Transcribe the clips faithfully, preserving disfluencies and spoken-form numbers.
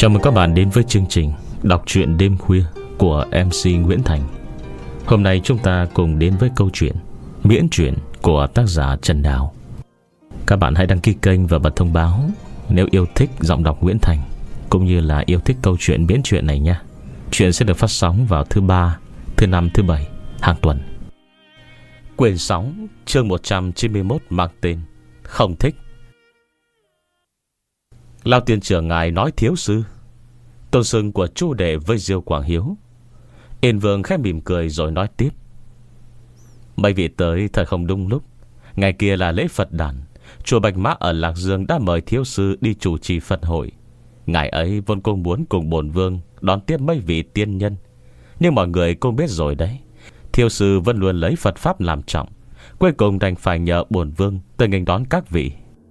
Chào mừng các bạn đến với chương trình Đọc truyện đêm khuya của em xê Nguyễn Thành. Hôm nay chúng ta cùng đến với câu chuyện miễn truyện của tác giả Trần Đào. Các bạn hãy đăng ký kênh và bật thông báo nếu yêu thích giọng đọc Nguyễn Thành, cũng như là yêu thích câu chuyện miễn truyện này nhé. Chuyện sẽ được phát sóng vào thứ ba, thứ năm, thứ bảy hàng tuần. Quyển sáu, chương một trăm chín mươi mốt mang tên Không thích. Lao tiên trưởng ngài nói thiếu sư, tôn xưng của chu đệ với Diêu Quảng Hiếu. Yên Vương khẽ mỉm cười rồi nói tiếp: mấy vị tới thật không đúng lúc. Ngày kia là lễ Phật đản, chùa Bạch Mã ở Lạc Dương đã mời thiếu sư đi chủ trì Phật hội. Ngài ấy vốn cũng muốn cùng bổn vương đón tiếp mấy vị tiên nhân, nhưng mọi người cũng biết rồi đấy, thiếu sư vẫn luôn lấy Phật Pháp làm trọng. Cuối cùng đành phải nhờ bổn vương tới nghênh đón các vị.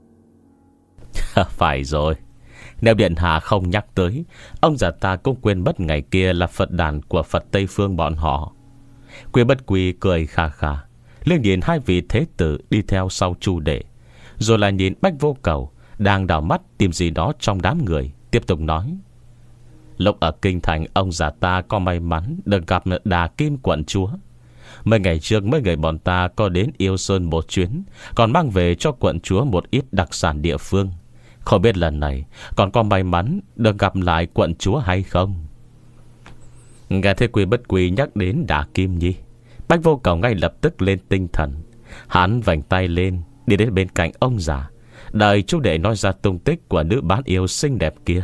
Phải rồi, nếu điện hạ không nhắc tới, ông già ta cũng quên mất ngày kia là Phật đản của Phật Tây Phương bọn họ. Quy Bất Quy cười khà khà, liếc nhìn hai vị thế tử đi theo sau chu đệ, rồi lại nhìn Bách Vô Cầu đang đảo mắt tìm gì đó trong đám người, tiếp tục nói: lúc ở kinh thành, ông già ta có may mắn được gặp Đà Kim quận chúa. Mấy ngày trước mấy người bọn ta có đến Yêu Sơn một chuyến, còn mang về cho quận chúa một ít đặc sản địa phương. Không biết lần này còn có may mắn được gặp lại quận chúa hay không. Nghe thấy Quy Bất Quy nhắc đến Đà Kim Nhi, Bách Vô Cầu ngay lập tức lên tinh thần. Hắn vành tay lên, đi đến bên cạnh ông già, đợi chú đệ nói ra tung tích của nữ bán yêu xinh đẹp kia.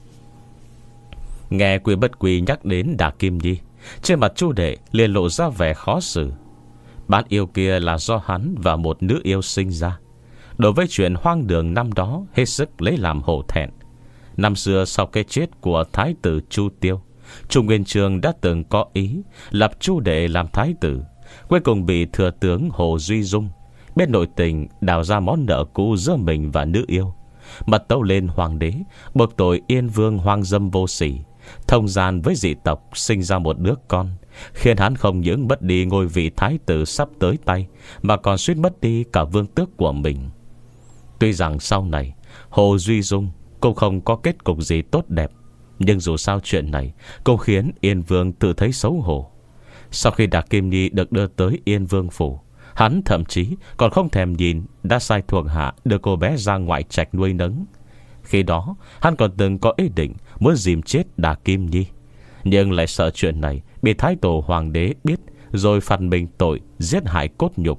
Nghe Quy Bất Quy nhắc đến Đà Kim Nhi, trên mặt chu đệ liền lộ ra vẻ khó xử. Bán yêu kia là do hắn và một nữ yêu sinh ra. Đối với chuyện hoang đường năm đó hết sức lấy làm hổ thẹn. Năm xưa sau cái chết của thái tử Chu Tiêu, Chu Nguyên Chương đã từng có ý lập chu đệ làm thái tử. Cuối cùng bị thừa tướng Hồ Duy Dung biết nội tình, đào ra món nợ cũ giữa mình và nữ yêu, mật tấu lên hoàng đế, buộc tội Yên Vương hoang dâm vô sỉ, thông gian với dị tộc, sinh ra một đứa con, khiến hắn không những mất đi ngôi vị thái tử sắp tới tay, mà còn suýt mất đi cả vương tước của mình. Tuy rằng sau này Hồ Duy Dung cũng không có kết cục gì tốt đẹp, nhưng dù sao chuyện này cũng khiến Yên Vương tự thấy xấu hổ. Sau khi Đà Kim Nhi được đưa tới Yên Vương phủ, hắn thậm chí còn không thèm nhìn, đã sai thuộc hạ đưa cô bé ra ngoại trạch nuôi nấng. Khi đó hắn còn từng có ý định muốn dìm chết Đà Kim Nhi, nhưng lại sợ chuyện này bị thái tổ hoàng đế biết, rồi phạt mình tội giết hại cốt nhục.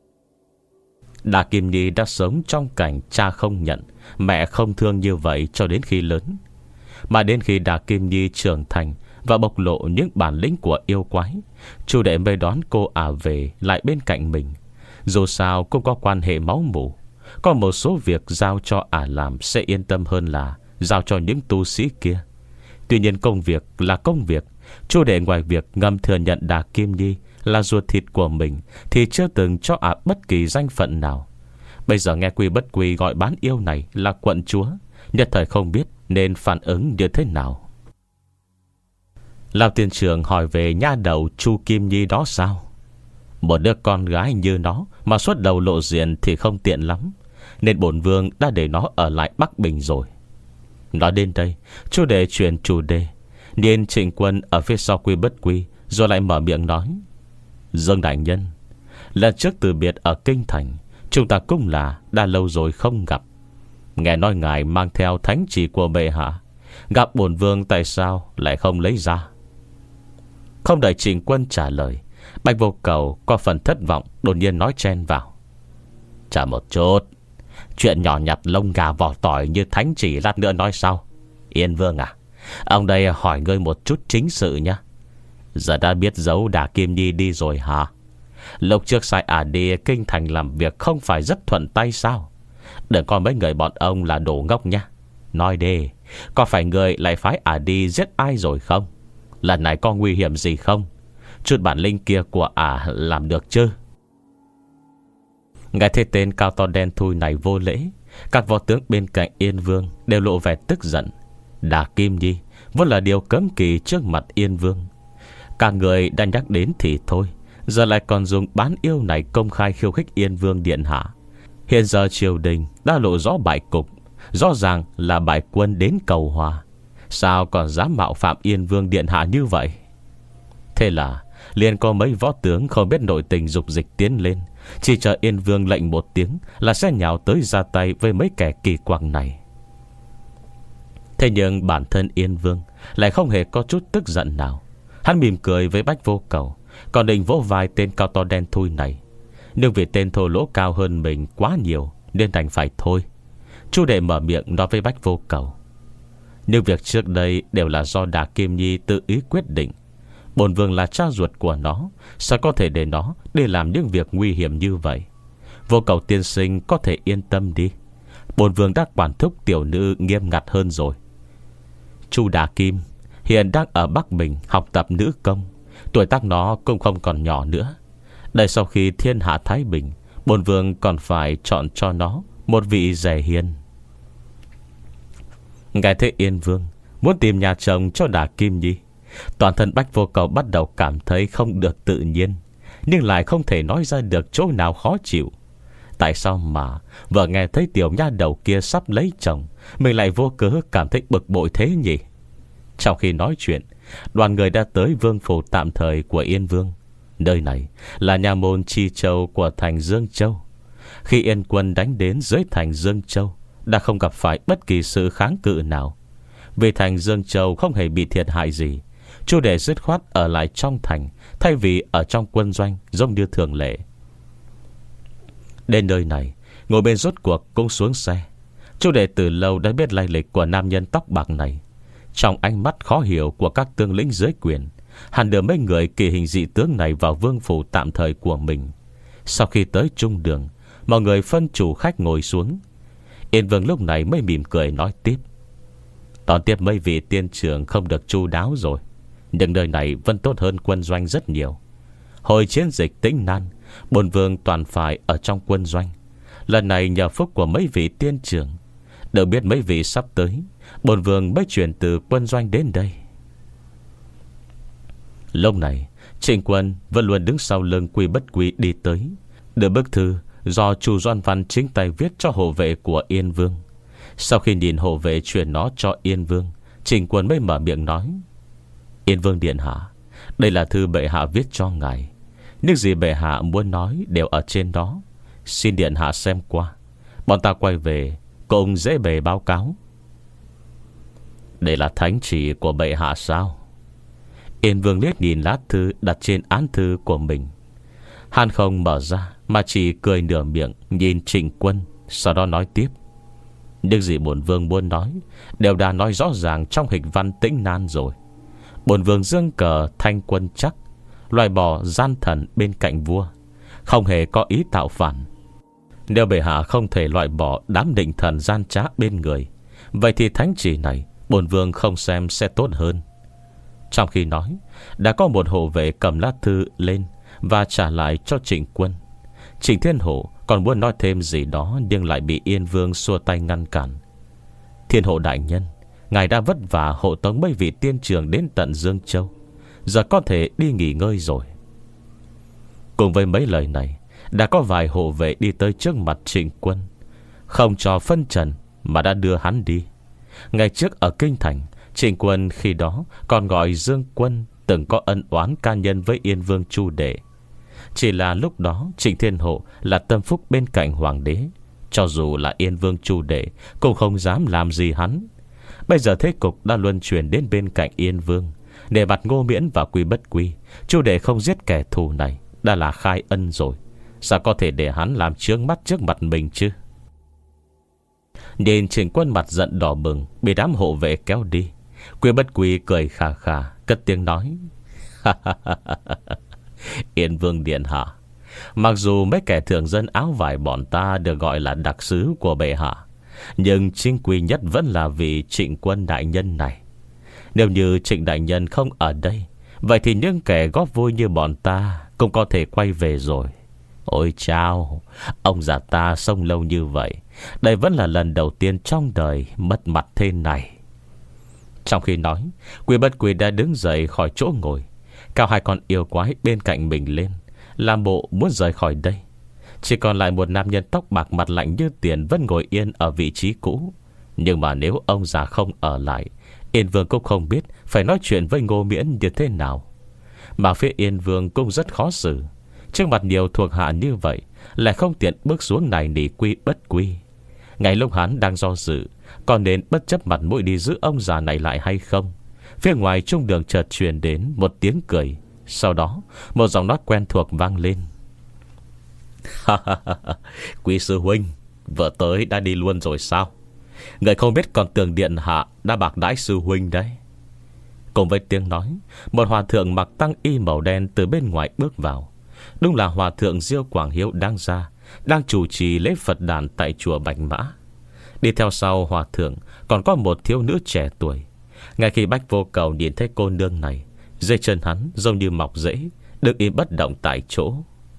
Đà Kim Nhi đã sống trong cảnh cha không nhận, mẹ không thương như vậy cho đến khi lớn. Mà đến khi Đà Kim Nhi trưởng thành và bộc lộ những bản lĩnh của yêu quái, chu đệ mới đón cô ả về lại bên cạnh mình. Dù sao cũng có quan hệ máu mủ, có một số việc giao cho ả làm sẽ yên tâm hơn là giao cho những tu sĩ kia. Tuy nhiên công việc là công việc, chu đệ ngoài việc ngầm thừa nhận Đà Kim Nhi là ruột thịt của mình, thì chưa từng cho ả bất kỳ danh phận nào. Bây giờ nghe Quy Bất Quy gọi bán yêu này là quận chúa, nhất thời không biết nên phản ứng như thế nào. Lão tiên trưởng hỏi về nha đầu Chu Kim Nhi đó sao? Một đứa con gái như nó mà xuất đầu lộ diện thì không tiện lắm, nên bổn vương đã để nó ở lại Bắc Bình rồi. Nói đến đây, chu đệ chuyển chủ đề. Niên Trịnh Quân ở phía sau Quy Bất Quy rồi lại mở miệng nói: Dương đại nhân, lần trước từ biệt ở kinh thành, chúng ta cũng là đã lâu rồi không gặp. Nghe nói ngài mang theo thánh chỉ của bệ hạ, gặp bổn vương tại sao lại không lấy ra? Không đợi Trịnh Quân trả lời, Bạch Vô Cầu có phần thất vọng đột nhiên nói chen vào: chờ một chút, chuyện nhỏ nhặt lông gà vỏ tỏi như thánh chỉ lát nữa nói sau. Yên Vương à, ông đây hỏi ngươi một chút chính sự nhé. Giờ đã biết giấu Đà Kim Nhi đi rồi hả? Lúc trước sai ả đi kinh thành làm việc không phải rất thuận tay sao? Đừng coi mấy người bọn ông là đồ ngốc nha. Nói đi, có phải người lại phái ả đi giết ai rồi không? Lần này có nguy hiểm gì không? Chút bản linh kia của ả làm được chứ? Nghe thấy tên cao to đen thui này vô lễ, các võ tướng bên cạnh Yên Vương đều lộ vẻ tức giận. Đà Kim Nhi vốn là điều cấm kỵ trước mặt Yên Vương. Cả người đang nhắc đến thì thôi, giờ lại còn dùng bán yêu này công khai khiêu khích Yên Vương điện hạ. Hiện giờ triều đình đã lộ rõ bại cục, rõ ràng là bại quân đến cầu hòa. Sao còn dám mạo phạm Yên Vương điện hạ như vậy? Thế là liền có mấy võ tướng không biết nội tình dục dịch tiến lên, chỉ chờ Yên Vương lệnh một tiếng là sẽ nhào tới ra tay với mấy kẻ kỳ quặc này. Thế nhưng bản thân Yên Vương lại không hề có chút tức giận nào. Hắn mỉm cười với Bách Vô Cầu, còn định vỗ vai tên cao to đen thui này. Nhưng vì tên thô lỗ cao hơn mình quá nhiều nên đành phải thôi. Chu Đệ mở miệng nói với Bách Vô Cầu: nhưng việc trước đây đều là do Đả Kim Nhi tự ý quyết định. Bổn vương là cha ruột của nó, sao có thể để nó để làm những việc nguy hiểm như vậy? Vô Cầu tiên sinh có thể yên tâm đi, bổn vương đã quản thúc tiểu nữ nghiêm ngặt hơn rồi. Chu Đả Kim hiện đang ở Bắc Bình học tập nữ công, tuổi tác nó cũng không còn nhỏ nữa. Đợi sau khi thiên hạ thái bình, bổn vương còn phải chọn cho nó một vị rể hiền. Nghe thế Yên Vương muốn tìm nhà chồng cho Đả Kim Nhi, toàn thân Bách Vô Cầu bắt đầu cảm thấy không được tự nhiên, nhưng lại không thể nói ra được chỗ nào khó chịu. Tại sao mà vừa nghe thấy tiểu nha đầu kia sắp lấy chồng, mình lại vô cớ cảm thấy bực bội thế nhỉ? Trong khi nói chuyện, đoàn người đã tới vương phủ tạm thời của Yên Vương. Nơi này là nhà môn Chi Châu của thành Dương Châu. Khi Yên quân đánh đến dưới thành Dương Châu, đã không gặp phải bất kỳ sự kháng cự nào. Vì thành Dương Châu không hề bị thiệt hại gì, Chu Đệ dứt khoát ở lại trong thành, thay vì ở trong quân doanh giống như thường lệ. Đến nơi này, ngồi bên rốt cuộc cũng xuống xe. Chu Đệ từ lâu đã biết lai lịch của nam nhân tóc bạc này. Trong ánh mắt khó hiểu của các tướng lĩnh dưới quyền, hắn đưa mấy người kỳ hình dị tướng này vào vương phủ tạm thời của mình. Sau khi tới trung đường, mọi người phân chủ khách ngồi xuống. Yên Vương lúc này mới mỉm cười nói tiếp: đón tiếp mấy vị tiên trưởng không được chu đáo rồi, nhưng nơi này vẫn tốt hơn quân doanh rất nhiều. Hồi chiến dịch Tĩnh Nan, bổn vương toàn phải ở trong quân doanh. Lần này nhờ phúc của mấy vị tiên trưởng, được biết mấy vị sắp tới, bổn vương mới chuyển từ quân doanh đến đây. Lúc này Trịnh Quân vẫn luôn đứng sau lưng Quy Bất Quy đi tới, đưa bức thư do Chu Doan Văn chính tay viết cho hộ vệ của Yên Vương. Sau khi nhìn hộ vệ chuyển nó cho Yên Vương, Trịnh Quân mới mở miệng nói: Yên Vương điện hạ, đây là thư bệ hạ viết cho ngài. Những gì bệ hạ muốn nói đều ở trên đó, xin điện hạ xem qua. Bọn ta quay về cùng dễ bề báo cáo. Đây là thánh chỉ của bệ hạ sao? Yên Vương liếc nhìn lá thư đặt trên án thư của mình. Hắn không mở ra, mà chỉ cười nửa miệng nhìn Trịnh Quân, sau đó nói tiếp: những gì bổn vương muốn nói đều đã nói rõ ràng trong hịch văn Tĩnh Nan rồi. Bổn vương dương cờ thanh quân chắc, loại bỏ gian thần bên cạnh vua, không hề có ý tạo phản. Nếu bệ hạ không thể loại bỏ đám định thần gian trá bên người, vậy thì thánh chỉ này bổn vương không xem sẽ tốt hơn. Trong khi nói, đã có một hộ vệ cầm lá thư lên và trả lại cho Trịnh Quân. Trịnh Thiên Hổ còn muốn nói thêm gì đó, nhưng lại bị Yên Vương xua tay ngăn cản. Thiên Hộ đại nhân, ngài đã vất vả hộ tống mấy vị tiên trường đến tận Dương Châu, giờ có thể đi nghỉ ngơi rồi. Cùng với mấy lời này, đã có vài hộ vệ đi tới trước mặt Trịnh Quân, không cho phân trần mà đã đưa hắn đi. Ngày trước ở Kinh Thành, Trịnh Quân khi đó còn gọi Dương Quân từng có ân oán ca nhân với Yên Vương Chu Đệ. Chỉ là lúc đó Trịnh Thiên Hộ là tâm phúc bên cạnh hoàng đế, cho dù là Yên Vương Chu Đệ cũng không dám làm gì hắn. Bây giờ thế cục đã luân chuyển đến bên cạnh Yên Vương, để mặt Ngô Miễn và Quy Bất Quy, Chu Đệ không giết kẻ thù này đã là khai ân rồi, sao có thể để hắn làm chướng mắt trước mặt mình chứ? Nhìn Trịnh Quân mặt giận đỏ bừng bị đám hộ vệ kéo đi, Quy Bất Quy cười khà khà, cất tiếng nói: Yên Vương điện hạ, mặc dù mấy kẻ thường dân áo vải bọn ta được gọi là đặc sứ của bệ hạ, nhưng chính quy nhất vẫn là vị Trịnh Quân đại nhân này. Nếu như Trịnh đại nhân không ở đây, vậy thì những kẻ góp vui như bọn ta cũng có thể quay về rồi. Ôi chao, ông già ta sống lâu như vậy, đây vẫn là lần đầu tiên trong đời mất mặt thế này. Trong khi nói, Quy Bất Quy đã đứng dậy khỏi chỗ ngồi, cao hai con yêu quái bên cạnh mình lên, làm bộ muốn rời khỏi đây. Chỉ còn lại một nam nhân tóc bạc mặt lạnh như tiền vẫn ngồi yên ở vị trí cũ. Nhưng mà nếu ông già không ở lại, Yên Vương cũng không biết phải nói chuyện với Ngô Miễn như thế nào. Mà phía Yên Vương cũng rất khó xử. Trước mặt nhiều thuộc hạ như vậy, lại không tiện bước xuống này nỉ quy bất quy. Ngay lúc hắn đang do dự còn nên bất chấp mặt mũi đi giữ ông già này lại hay không, phía ngoài trung đường chợt truyền đến một tiếng cười. Sau đó một giọng nói quen thuộc vang lên. Quý sư huynh, vợ tới đã đi luôn rồi sao? Người không biết còn tưởng điện hạ đã bạc đãi sư huynh đấy. Cùng với tiếng nói, một hòa thượng mặc tăng y màu đen từ bên ngoài bước vào. Đúng là hòa thượng Diêu Quảng Hiếu đang ra, đang chủ trì lễ Phật đàn tại chùa Bạch Mã. Đi theo sau hòa thượng còn có một thiếu nữ trẻ tuổi. Ngay khi Bách Vô Cầu nhìn thấy cô nương này, dây chân hắn giống như mọc rễ, đứng im bất động tại chỗ.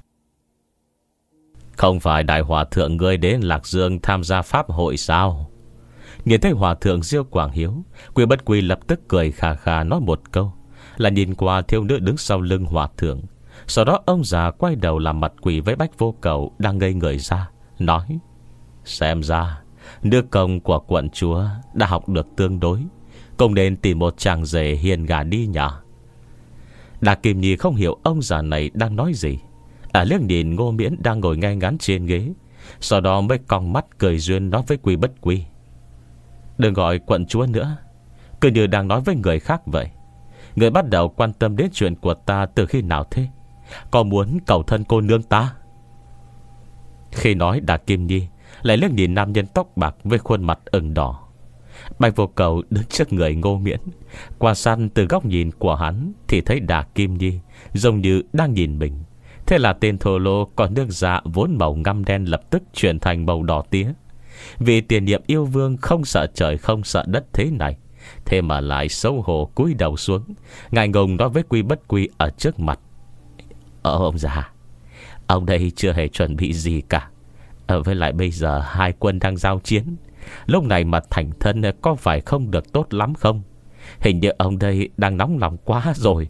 Không phải đại hòa thượng ngươi đến Lạc Dương tham gia pháp hội sao? Nhìn thấy hòa thượng Diêu Quảng Hiếu, Quy Bất Quy lập tức cười khà khà nói một câu, là nhìn qua thiếu nữ đứng sau lưng hòa thượng. Sau đó ông già quay đầu làm mặt quỷ với Bách Vô Cầu đang ngây người ra, nói: Xem ra nước công của quận chúa đã học được tương đối, cũng nên tìm một chàng rể hiền gả đi nhỉ. Đà Kim Nhi không hiểu ông già này đang nói gì, à liếc nhìn Ngô Miễn đang ngồi ngay ngắn trên ghế. Sau đó mới cong mắt cười duyên nói với Quy Bất Quy: Đừng gọi quận chúa nữa, cứ như đang nói với người khác vậy. Người bắt đầu quan tâm đến chuyện của ta từ khi nào thế? Có muốn cầu thân cô nương ta? Khi nói, Đà Kim Nhi lại liếc nhìn nam nhân tóc bạc với khuôn mặt ửng đỏ. Bạch Vô Cầu đứng trước người Ngô Miễn, quan sát từ góc nhìn của hắn thì thấy Đà Kim Nhi giống như đang nhìn mình. Thế là tên thô lô còn nước dạ vốn màu ngăm đen lập tức chuyển thành màu đỏ tía. Vì tiền nhiệm yêu vương không sợ trời không sợ đất thế này, thế mà lại xấu hổ cúi đầu xuống, ngại ngùng nói với Quy Bất Quy ở trước mặt: Ờ ông già, ông đây chưa hề chuẩn bị gì cả. Ở với lại bây giờ hai quân đang giao chiến, lúc này mà thành thân có phải không được tốt lắm không? Hình như ông đây đang nóng lòng quá rồi.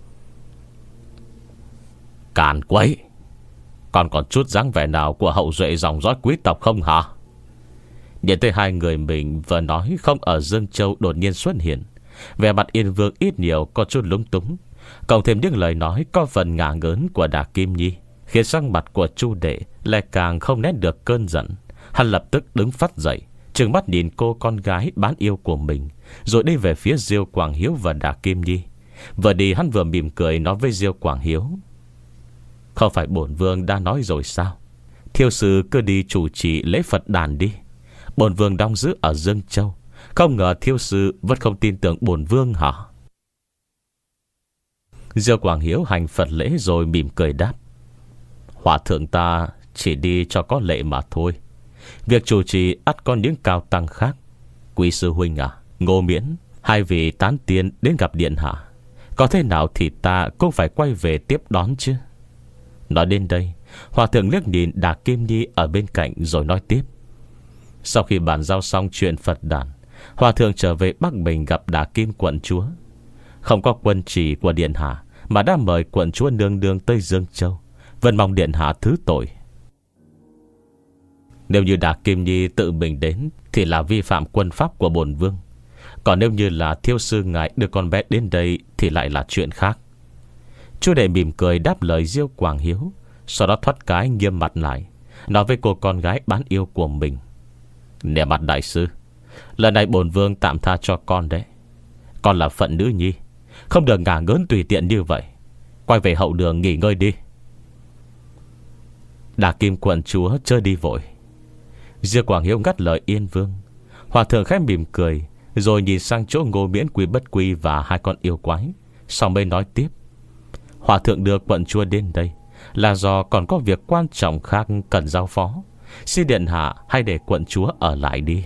Càn quấy, còn còn chút dáng vẻ nào của hậu duệ dòng dõi quý tộc không hả? Nhìn thấy hai người mình vừa nói không ở Dương Châu đột nhiên xuất hiện, vẻ mặt Yên Vương ít nhiều có chút lúng túng, cộng thêm những lời nói có phần ngả ngớn của Đà Kim Nhi, khiến sắc mặt của Chu Đệ lại càng không nén được cơn giận. Hắn lập tức đứng phắt dậy, trừng mắt nhìn cô con gái bán yêu của mình, rồi đi về phía Diêu Quảng Hiếu và Đà Kim Nhi. Vừa đi hắn vừa mỉm cười nói với Diêu Quảng Hiếu: Không phải bổn vương đã nói rồi sao? Thiêu sư cứ đi chủ trì lễ Phật đàn đi. Bổn vương đóng giữ ở Dương Châu, không ngờ thiêu sư vẫn không tin tưởng bổn vương hả? Diêu Quảng Hiếu hành Phật lễ rồi mỉm cười đáp: Hòa thượng ta chỉ đi cho có lệ mà thôi. Việc chủ trì ắt có những cao tăng khác. Quý sư huynh à, Ngô Miễn, hai vị tán tiên đến gặp điện hạ, có thế nào thì ta cũng phải quay về tiếp đón chứ. Nói đến đây, hòa thượng liếc nhìn Đà Kim Nhi ở bên cạnh rồi nói tiếp: Sau khi bàn giao xong chuyện Phật đàn, hòa thượng trở về Bắc Bình gặp Đà Kim quận chúa. Không có quân chỉ của điện hạ mà đã mời quận chúa nương nương tới Dương Châu, vẫn mong điện hạ thứ tội. Nếu như Đà Kim Nhi tự mình đến thì là vi phạm quân pháp của bổn vương, còn nếu như là thiêu sư ngài đưa con bé đến đây thì lại là chuyện khác. Chu Đệ mỉm cười đáp lời Diêu Quảng Hiếu, sau đó thoát cái nghiêm mặt lại, nói với cô con gái bán yêu của mình: Nể mặt đại sư, lần này bổn vương tạm tha cho con đấy. Con là phận nữ nhi, không được ngả ngớn tùy tiện như vậy. Quay về hậu đường nghỉ ngơi đi. Đà Kim quận chúa chơi đi vội. Diêu Quảng Hiếu ngắt lời Yên Vương. Hòa thượng khẽ mỉm cười, rồi nhìn sang chỗ Ngô Miễn, Quy Bất Quy và hai con yêu quái, sau mới nói tiếp: Hòa thượng đưa quận chúa đến đây là do còn có việc quan trọng khác cần giao phó. Xin điện hạ hay để quận chúa ở lại đi.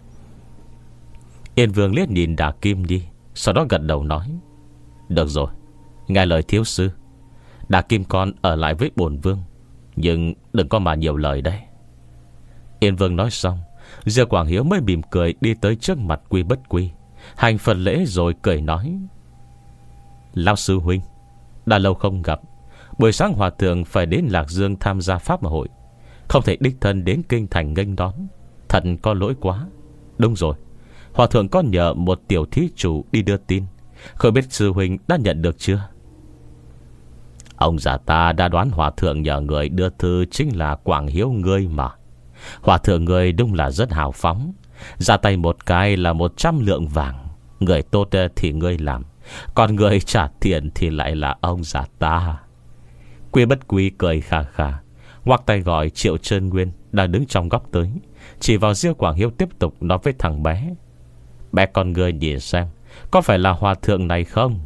Yên Vương liếc nhìn Đà Kim đi, sau đó gật đầu nói: Được rồi, nghe lời thiếu sư. Đà Kim con ở lại với bổn vương, nhưng đừng có mà nhiều lời đây. Yên Vương nói xong, Diêu Quảng Hiếu mới mỉm cười đi tới trước mặt Quy Bất Quy, hành phần lễ rồi cười nói: Lão sư huynh, đã lâu không gặp. Buổi sáng hòa thượng phải đến Lạc Dương tham gia pháp hội, không thể đích thân đến kinh thành nghênh đón, thật có lỗi quá. Đúng rồi, Hòa thượng có nhờ một tiểu thí chủ đi đưa tin, không biết sư huynh đã nhận được chưa? Ông già ta đã đoán hòa thượng nhờ người đưa thư chính là Quảng Hiếu ngươi mà. Hòa thượng ngươi đúng là rất hào phóng, ra tay một cái là một trăm lượng vàng. Người tốt thì ngươi làm, còn người trả tiền thì lại là ông già ta. Quy Bất Quy cười khà khà, ngoắc tay gọi Triệu Trân Nguyên đang đứng trong góc tới, chỉ vào Diêu Quảng Hiếu tiếp tục nói với thằng bé: Bé con ngươi nhìn xem, có phải là hòa thượng này không?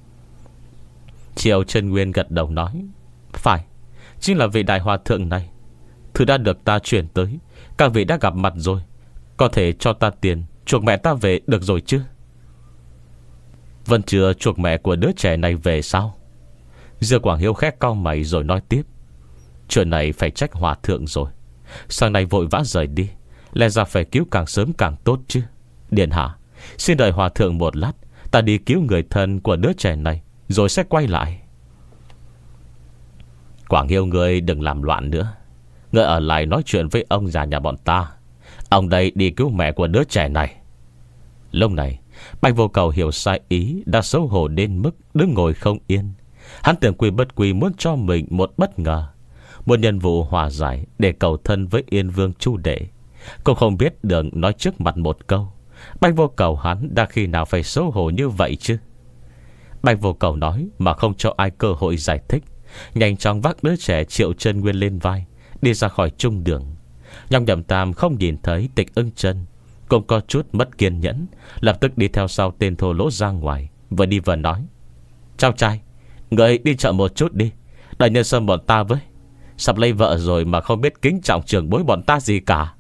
Triệu Trân Nguyên gật đầu nói: Phải, chính là vị đại hòa thượng này. Thứ đã được ta chuyển tới, các vị đã gặp mặt rồi, có thể cho ta tiền chuộc mẹ ta về được rồi chứ? Vẫn chưa chuộc mẹ của đứa trẻ này về sao? Diêu Quảng Hiếu khẽ cau mày rồi nói tiếp: Chuyện này phải trách hòa thượng rồi. Sáng nay vội vã rời đi, lẽ ra phải cứu càng sớm càng tốt chứ. Điện hạ, xin đợi hòa thượng một lát, ta đi cứu người thân của đứa trẻ này rồi sẽ quay lại. Quảng Hiếu ngươi đừng làm loạn nữa, ngươi ở lại nói chuyện với ông già nhà bọn ta. Ông đây đi cứu mẹ của đứa trẻ này. Lúc này Bạch Vô Cầu hiểu sai ý, đã xấu hổ đến mức đứng ngồi không yên. Hắn tưởng Quy Bất Quy muốn cho mình một bất ngờ, một nhân vụ hòa giải để cầu thân với Yên Vương Chu Đệ. Cũng không biết đường nói trước mặt một câu. Bạch Vô Cầu hắn đã khi nào phải xấu hổ như vậy chứ? Bạch Vô Cầu nói mà không cho ai cơ hội giải thích, nhanh chóng vác đứa trẻ Triệu Trân Nguyên lên vai, đi ra khỏi trung đường. Nhong Nhậm Tam không nhìn thấy Tịch Ưng Chân, cũng có chút mất kiên nhẫn, lập tức đi theo sau tên thô lỗ ra ngoài, vừa đi vừa nói: Cháu trai, người đi chợ một chút đi, đợi Nhân Sâm bọn ta với. Sắp lấy vợ rồi mà không biết kính trọng trưởng bối bọn ta gì cả.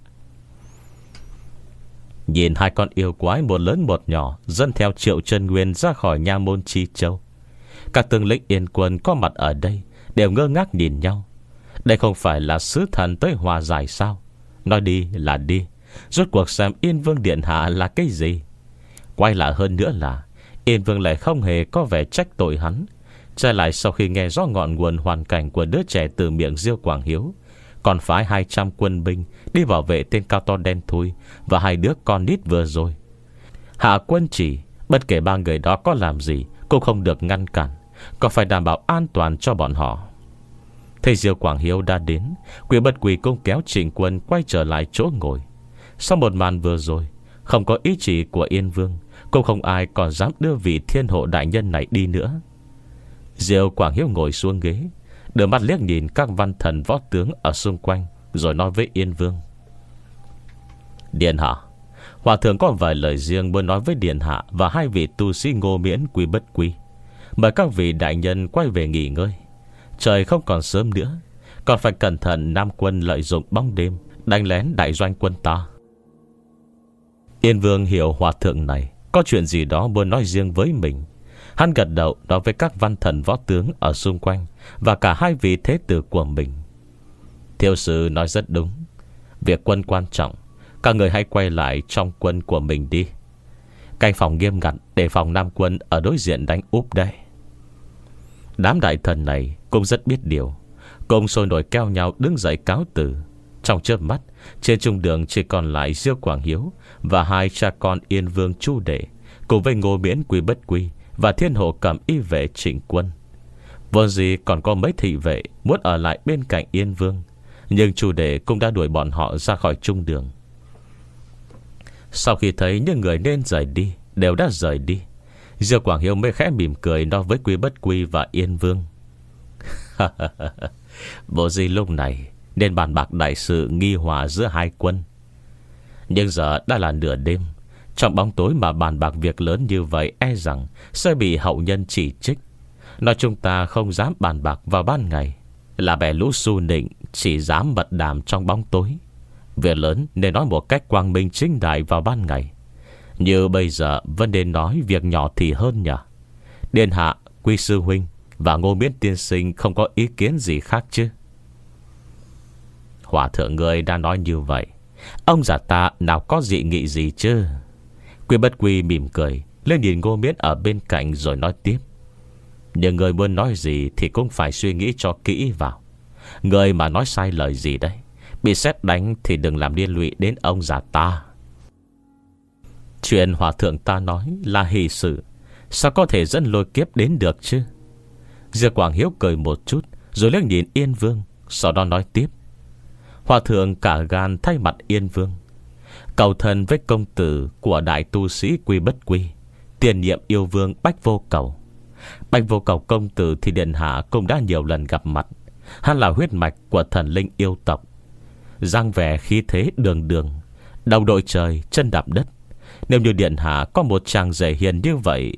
Nhìn hai con yêu quái một lớn một nhỏ dẫn theo Triệu Trân Nguyên ra khỏi nha môn Chi Châu, các tướng lĩnh Yên quân có mặt ở đây đều ngơ ngác nhìn nhau. Đây không phải là sứ thần tới hòa giải sao? Nói đi là đi, rốt cuộc xem Yên Vương điện hạ là cái gì? Quay lại hơn nữa là Yên Vương lại không hề có vẻ trách tội hắn. Trái lại sau khi nghe rõ ngọn nguồn hoàn cảnh của đứa trẻ từ miệng Diêu Quảng Hiếu, còn phái hai trăm quân binh đi bảo vệ tên cao to đen thui và hai đứa con nít vừa rồi. Hạ quân chỉ bất kể ba người đó có làm gì cũng không được ngăn cản, còn phải đảm bảo an toàn cho bọn họ. Thấy Diêu Quảng Hiếu đã đến, Quy Bất Quy cũng kéo Trịnh Quân quay trở lại chỗ ngồi. Sau một màn vừa rồi, không có ý chỉ của Yên Vương, cũng không ai còn dám đưa vị thiên hộ đại nhân này đi nữa. Diêu Quảng Hiếu ngồi xuống ghế, đưa mắt liếc nhìn các văn thần võ tướng ở xung quanh, rồi nói với Yên Vương: Điện hạ, hòa thượng có vài lời riêng muốn nói với điện hạ và hai vị tu sĩ Ngô Miễn, Quy Bất Quy. Mời các vị đại nhân quay về nghỉ ngơi, trời không còn sớm nữa, còn phải cẩn thận Nam quân lợi dụng bóng đêm đánh lén đại doanh quân ta. Yên Vương hiểu hòa thượng này có chuyện gì đó muốn nói riêng với mình. Hắn gật đầu nói với các văn thần võ tướng ở xung quanh và cả hai vị thế tử của mình: Thiếu sư nói rất đúng, việc quân quan trọng, các người hãy quay lại trong quân của mình đi, canh phòng nghiêm ngặt để phòng Nam quân ở đối diện đánh úp đây. Đám đại thần này cũng rất biết điều, cùng sôi nổi keo nhau đứng dậy cáo từ. Trong chớp mắt, trên trung đường chỉ còn lại Diêu Quảng Hiếu và hai cha con Yên Vương Chu Đệ, cùng với Ngô Miễn, Quy Bất Quy và thiên hộ cầm y vệ Trịnh Quân. Vốn gì còn có mấy thị vệ muốn ở lại bên cạnh Yên Vương, nhưng Chu Đệ cũng đã đuổi bọn họ ra khỏi trung đường. Sau khi thấy những người nên rời đi đều đã rời đi, Diêu Quảng Hiếu mới khẽ mỉm cười nói với Quy Bất Quy và Yên Vương: Bộ gì lúc này nên bàn bạc đại sự nghi hòa giữa hai quân, nhưng giờ đã là nửa đêm, trong bóng tối mà bàn bạc việc lớn như vậy e rằng sẽ bị hậu nhân chỉ trích. Nói chúng ta không dám bàn bạc vào ban ngày, là bè lũ su nịnh chỉ dám mật đàm trong bóng tối. Việc lớn nên nói một cách quang minh chính đại vào ban ngày, như bây giờ vẫn nên nói việc nhỏ thì hơn nhỉ? Điện hạ, Quy sư huynh và Ngô Miễn tiên sinh không có ý kiến gì khác chứ? Hòa thượng người đã nói như vậy, ông già ta nào có dị nghị gì chứ? Quy Bất Quy mỉm cười lên nhìn Ngô Miễn ở bên cạnh rồi nói tiếp: Nhưng người muốn nói gì thì cũng phải suy nghĩ cho kỹ vào. Người mà nói sai lời gì đấy, bị sét đánh thì đừng làm liên lụy đến ông già ta. Chuyện hòa thượng ta nói là hỷ sự, sao có thể dẫn lôi kiếp đến được chứ? Diêu Quảng Hiếu cười một chút, rồi liếc nhìn Yên Vương, sau đó nói tiếp. Hòa thượng cả gan thay mặt Yên Vương, cầu thân với công tử của đại tu sĩ Quy Bất Quy, tiền nhiệm yêu vương Bách Vô Cầu. Bách Vô Cầu công tử thì điện hạ cũng đã nhiều lần gặp mặt. Hắn là huyết mạch của thần linh yêu tộc, dáng vẻ khí thế đường đường, đầu đội trời chân đạp đất. Nếu như điện hạ có một chàng rể hiền như vậy.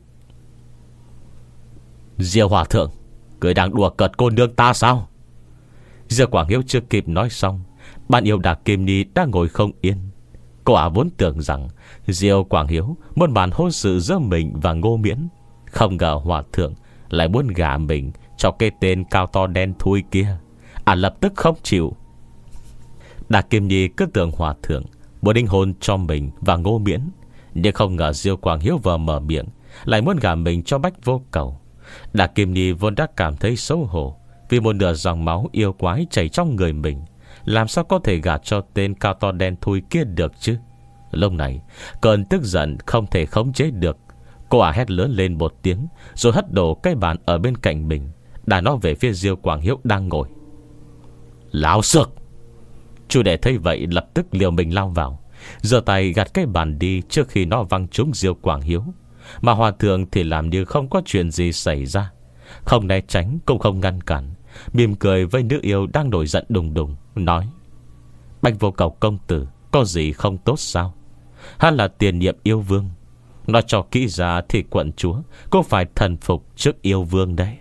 Diêu hòa thượng, người đang đùa cợt cô nương ta sao? Diêu Quảng Hiếu chưa kịp nói xong, Ban Yêu Đà Kim Ni đang ngồi không yên. Cô ả vốn tưởng rằng Diêu Quảng Hiếu muốn bàn hôn sự giữa mình và Ngô Miễn, không ngờ hòa thượng lại muốn gả mình cho cái tên cao to đen thui kia. Ả lập tức không chịu. Đà Kim Nhi cứ tưởng hòa thượng muốn đính hôn cho mình và Ngô Miễn, nhưng không ngờ Diêu Quảng Hiếu vừa mở miệng lại muốn gả mình cho Bách Vô Cầu. Đà Kim Nhi vốn đã cảm thấy xấu hổ, vì một nửa dòng máu yêu quái chảy trong người mình, làm sao có thể gả cho tên cao to đen thui kia được chứ? Lúc này cơn tức giận không thể khống chế được, cô ả hét lớn lên một tiếng, rồi hất đổ cái bàn ở bên cạnh mình, đá nó về phía Diêu Quảng Hiếu đang ngồi. Láo xược! Chu đệ thấy vậy lập tức liều mình lao vào, giơ tay gạt cái bàn đi trước khi nó văng trúng Diêu Quảng Hiếu. Mà hòa thượng thì làm như không có chuyện gì xảy ra, không né tránh cũng không ngăn cản, mỉm cười với nữ yêu đang nổi giận đùng đùng, nói: Bách Vô Cầu công tử có gì không tốt sao? Hắn là tiền nhiệm yêu vương, nói cho kỹ ra thì quận chúa cũng phải thần phục trước yêu vương đấy.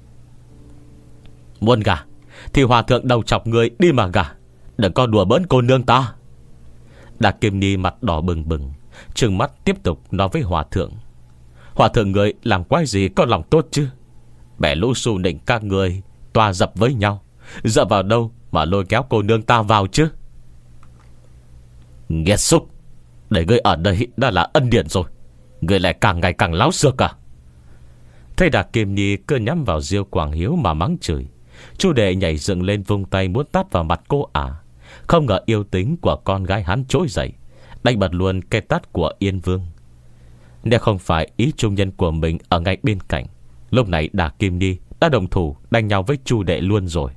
Muốn gả thì hòa thượng đầu chọc người đi mà gả, đừng có đùa bỡn cô nương ta. Đà Kim Ni mặt đỏ bừng bừng, trừng mắt tiếp tục nói với hòa thượng: Hòa thượng người làm quái gì có lòng tốt chứ? Bẻ lũ xù nịnh các người tòa dập với nhau, dựa vào đâu mà lôi kéo cô nương ta vào chứ? Nghiệt xúc, để ngươi ở đây đã là ân điển rồi, ngươi lại càng ngày càng láo xược à? Thấy Đà Kim Nhi cứ nhắm vào Diêu Quảng Hiếu mà mắng chửi, Chu đệ nhảy dựng lên vung tay muốn tát vào mặt cô ả. Không ngờ yêu tính của con gái hắn trỗi dậy, đánh bật luôn cái tát của Yên Vương. Nếu không phải ý trung nhân của mình ở ngay bên cạnh, lúc này Đà Kim Nhi đã đồng thủ đánh nhau với Chu đệ luôn rồi.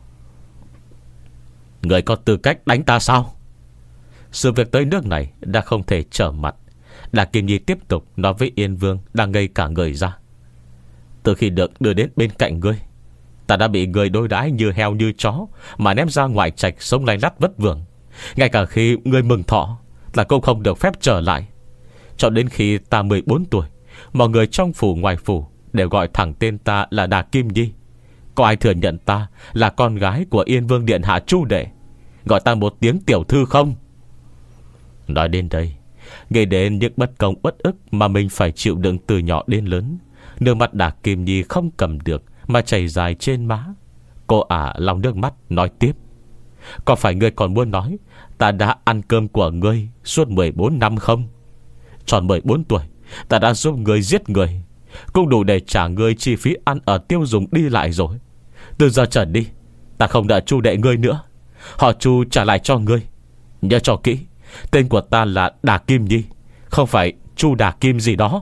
Người có tư cách đánh ta sao? Sự việc tới nước này đã không thể trở mặt. Đà Kim Nhi tiếp tục nói với Yên Vương đang ngây cả người ra: Từ khi được đưa đến bên cạnh ngươi, ta đã bị người đối đãi như heo như chó mà ném ra ngoài trạch sống lay lắt vất vưởng. Ngay cả khi ngươi mừng thọ là cũng không được phép trở lại. Cho đến khi ta mười bốn tuổi, mọi người trong phủ ngoài phủ đều gọi thẳng tên ta là Đà Kim Nhi. Có ai thừa nhận ta là con gái của Yên Vương điện hạ Chu đệ, gọi ta một tiếng tiểu thư không? Nói đến đây, nghĩ đến những bất công uất ức mà mình phải chịu đựng từ nhỏ đến lớn, nước mắt Đà Kim Nhi không cầm được mà chảy dài trên má. Cô ả lòng nước mắt nói tiếp: Có phải ngươi còn muốn nói ta đã ăn cơm của ngươi suốt mười bốn năm không? Tròn mười bốn tuổi, ta đã giúp ngươi giết người, cũng đủ để trả ngươi chi phí ăn ở tiêu dùng đi lại rồi. Từ giờ trở đi, ta không đợi Chu đệ ngươi nữa. Họ Chu trả lại cho ngươi. Nhớ cho kỹ, tên của ta là Đà Kim Nhi, không phải Chu Đà Kim gì đó.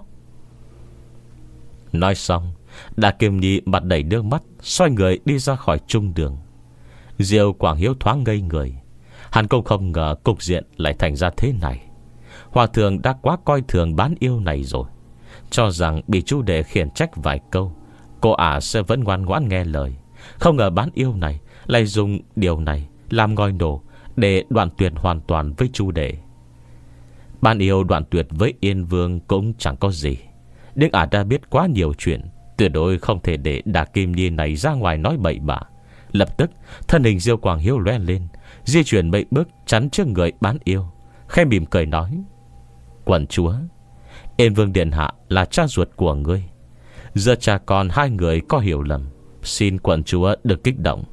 Nói xong, Đà Kim Nhi mặt đầy nước mắt, xoay người đi ra khỏi trung đường. Diêu Quảng Hiếu thoáng ngây người. Hắn cũng không ngờ cục diện lại thành ra thế này. Hòa thượng đã quá coi thường bán yêu này rồi, cho rằng bị Chu đệ khiển trách vài câu, cô ả sẽ vẫn ngoan ngoãn nghe lời. Không ngờ bán yêu này lại dùng điều này làm ngòi nổ để đoạn tuyệt hoàn toàn với Chu đệ. Bán yêu đoạn tuyệt với Yên Vương cũng chẳng có gì, nhưng ả đã biết quá nhiều chuyện, tuyệt đối không thể để Đà Kim Nhi này ra ngoài nói bậy bạ. Lập tức thân hình Diêu Quảng Hiếu lóe lên, di chuyển mấy bước chắn trước người bán yêu, khẽ mỉm cười nói: Quận chúa, Yên Vương điện hạ là cha ruột của ngươi. Giờ cha con hai người có hiểu lầm, xin quận chúa đừng kích động.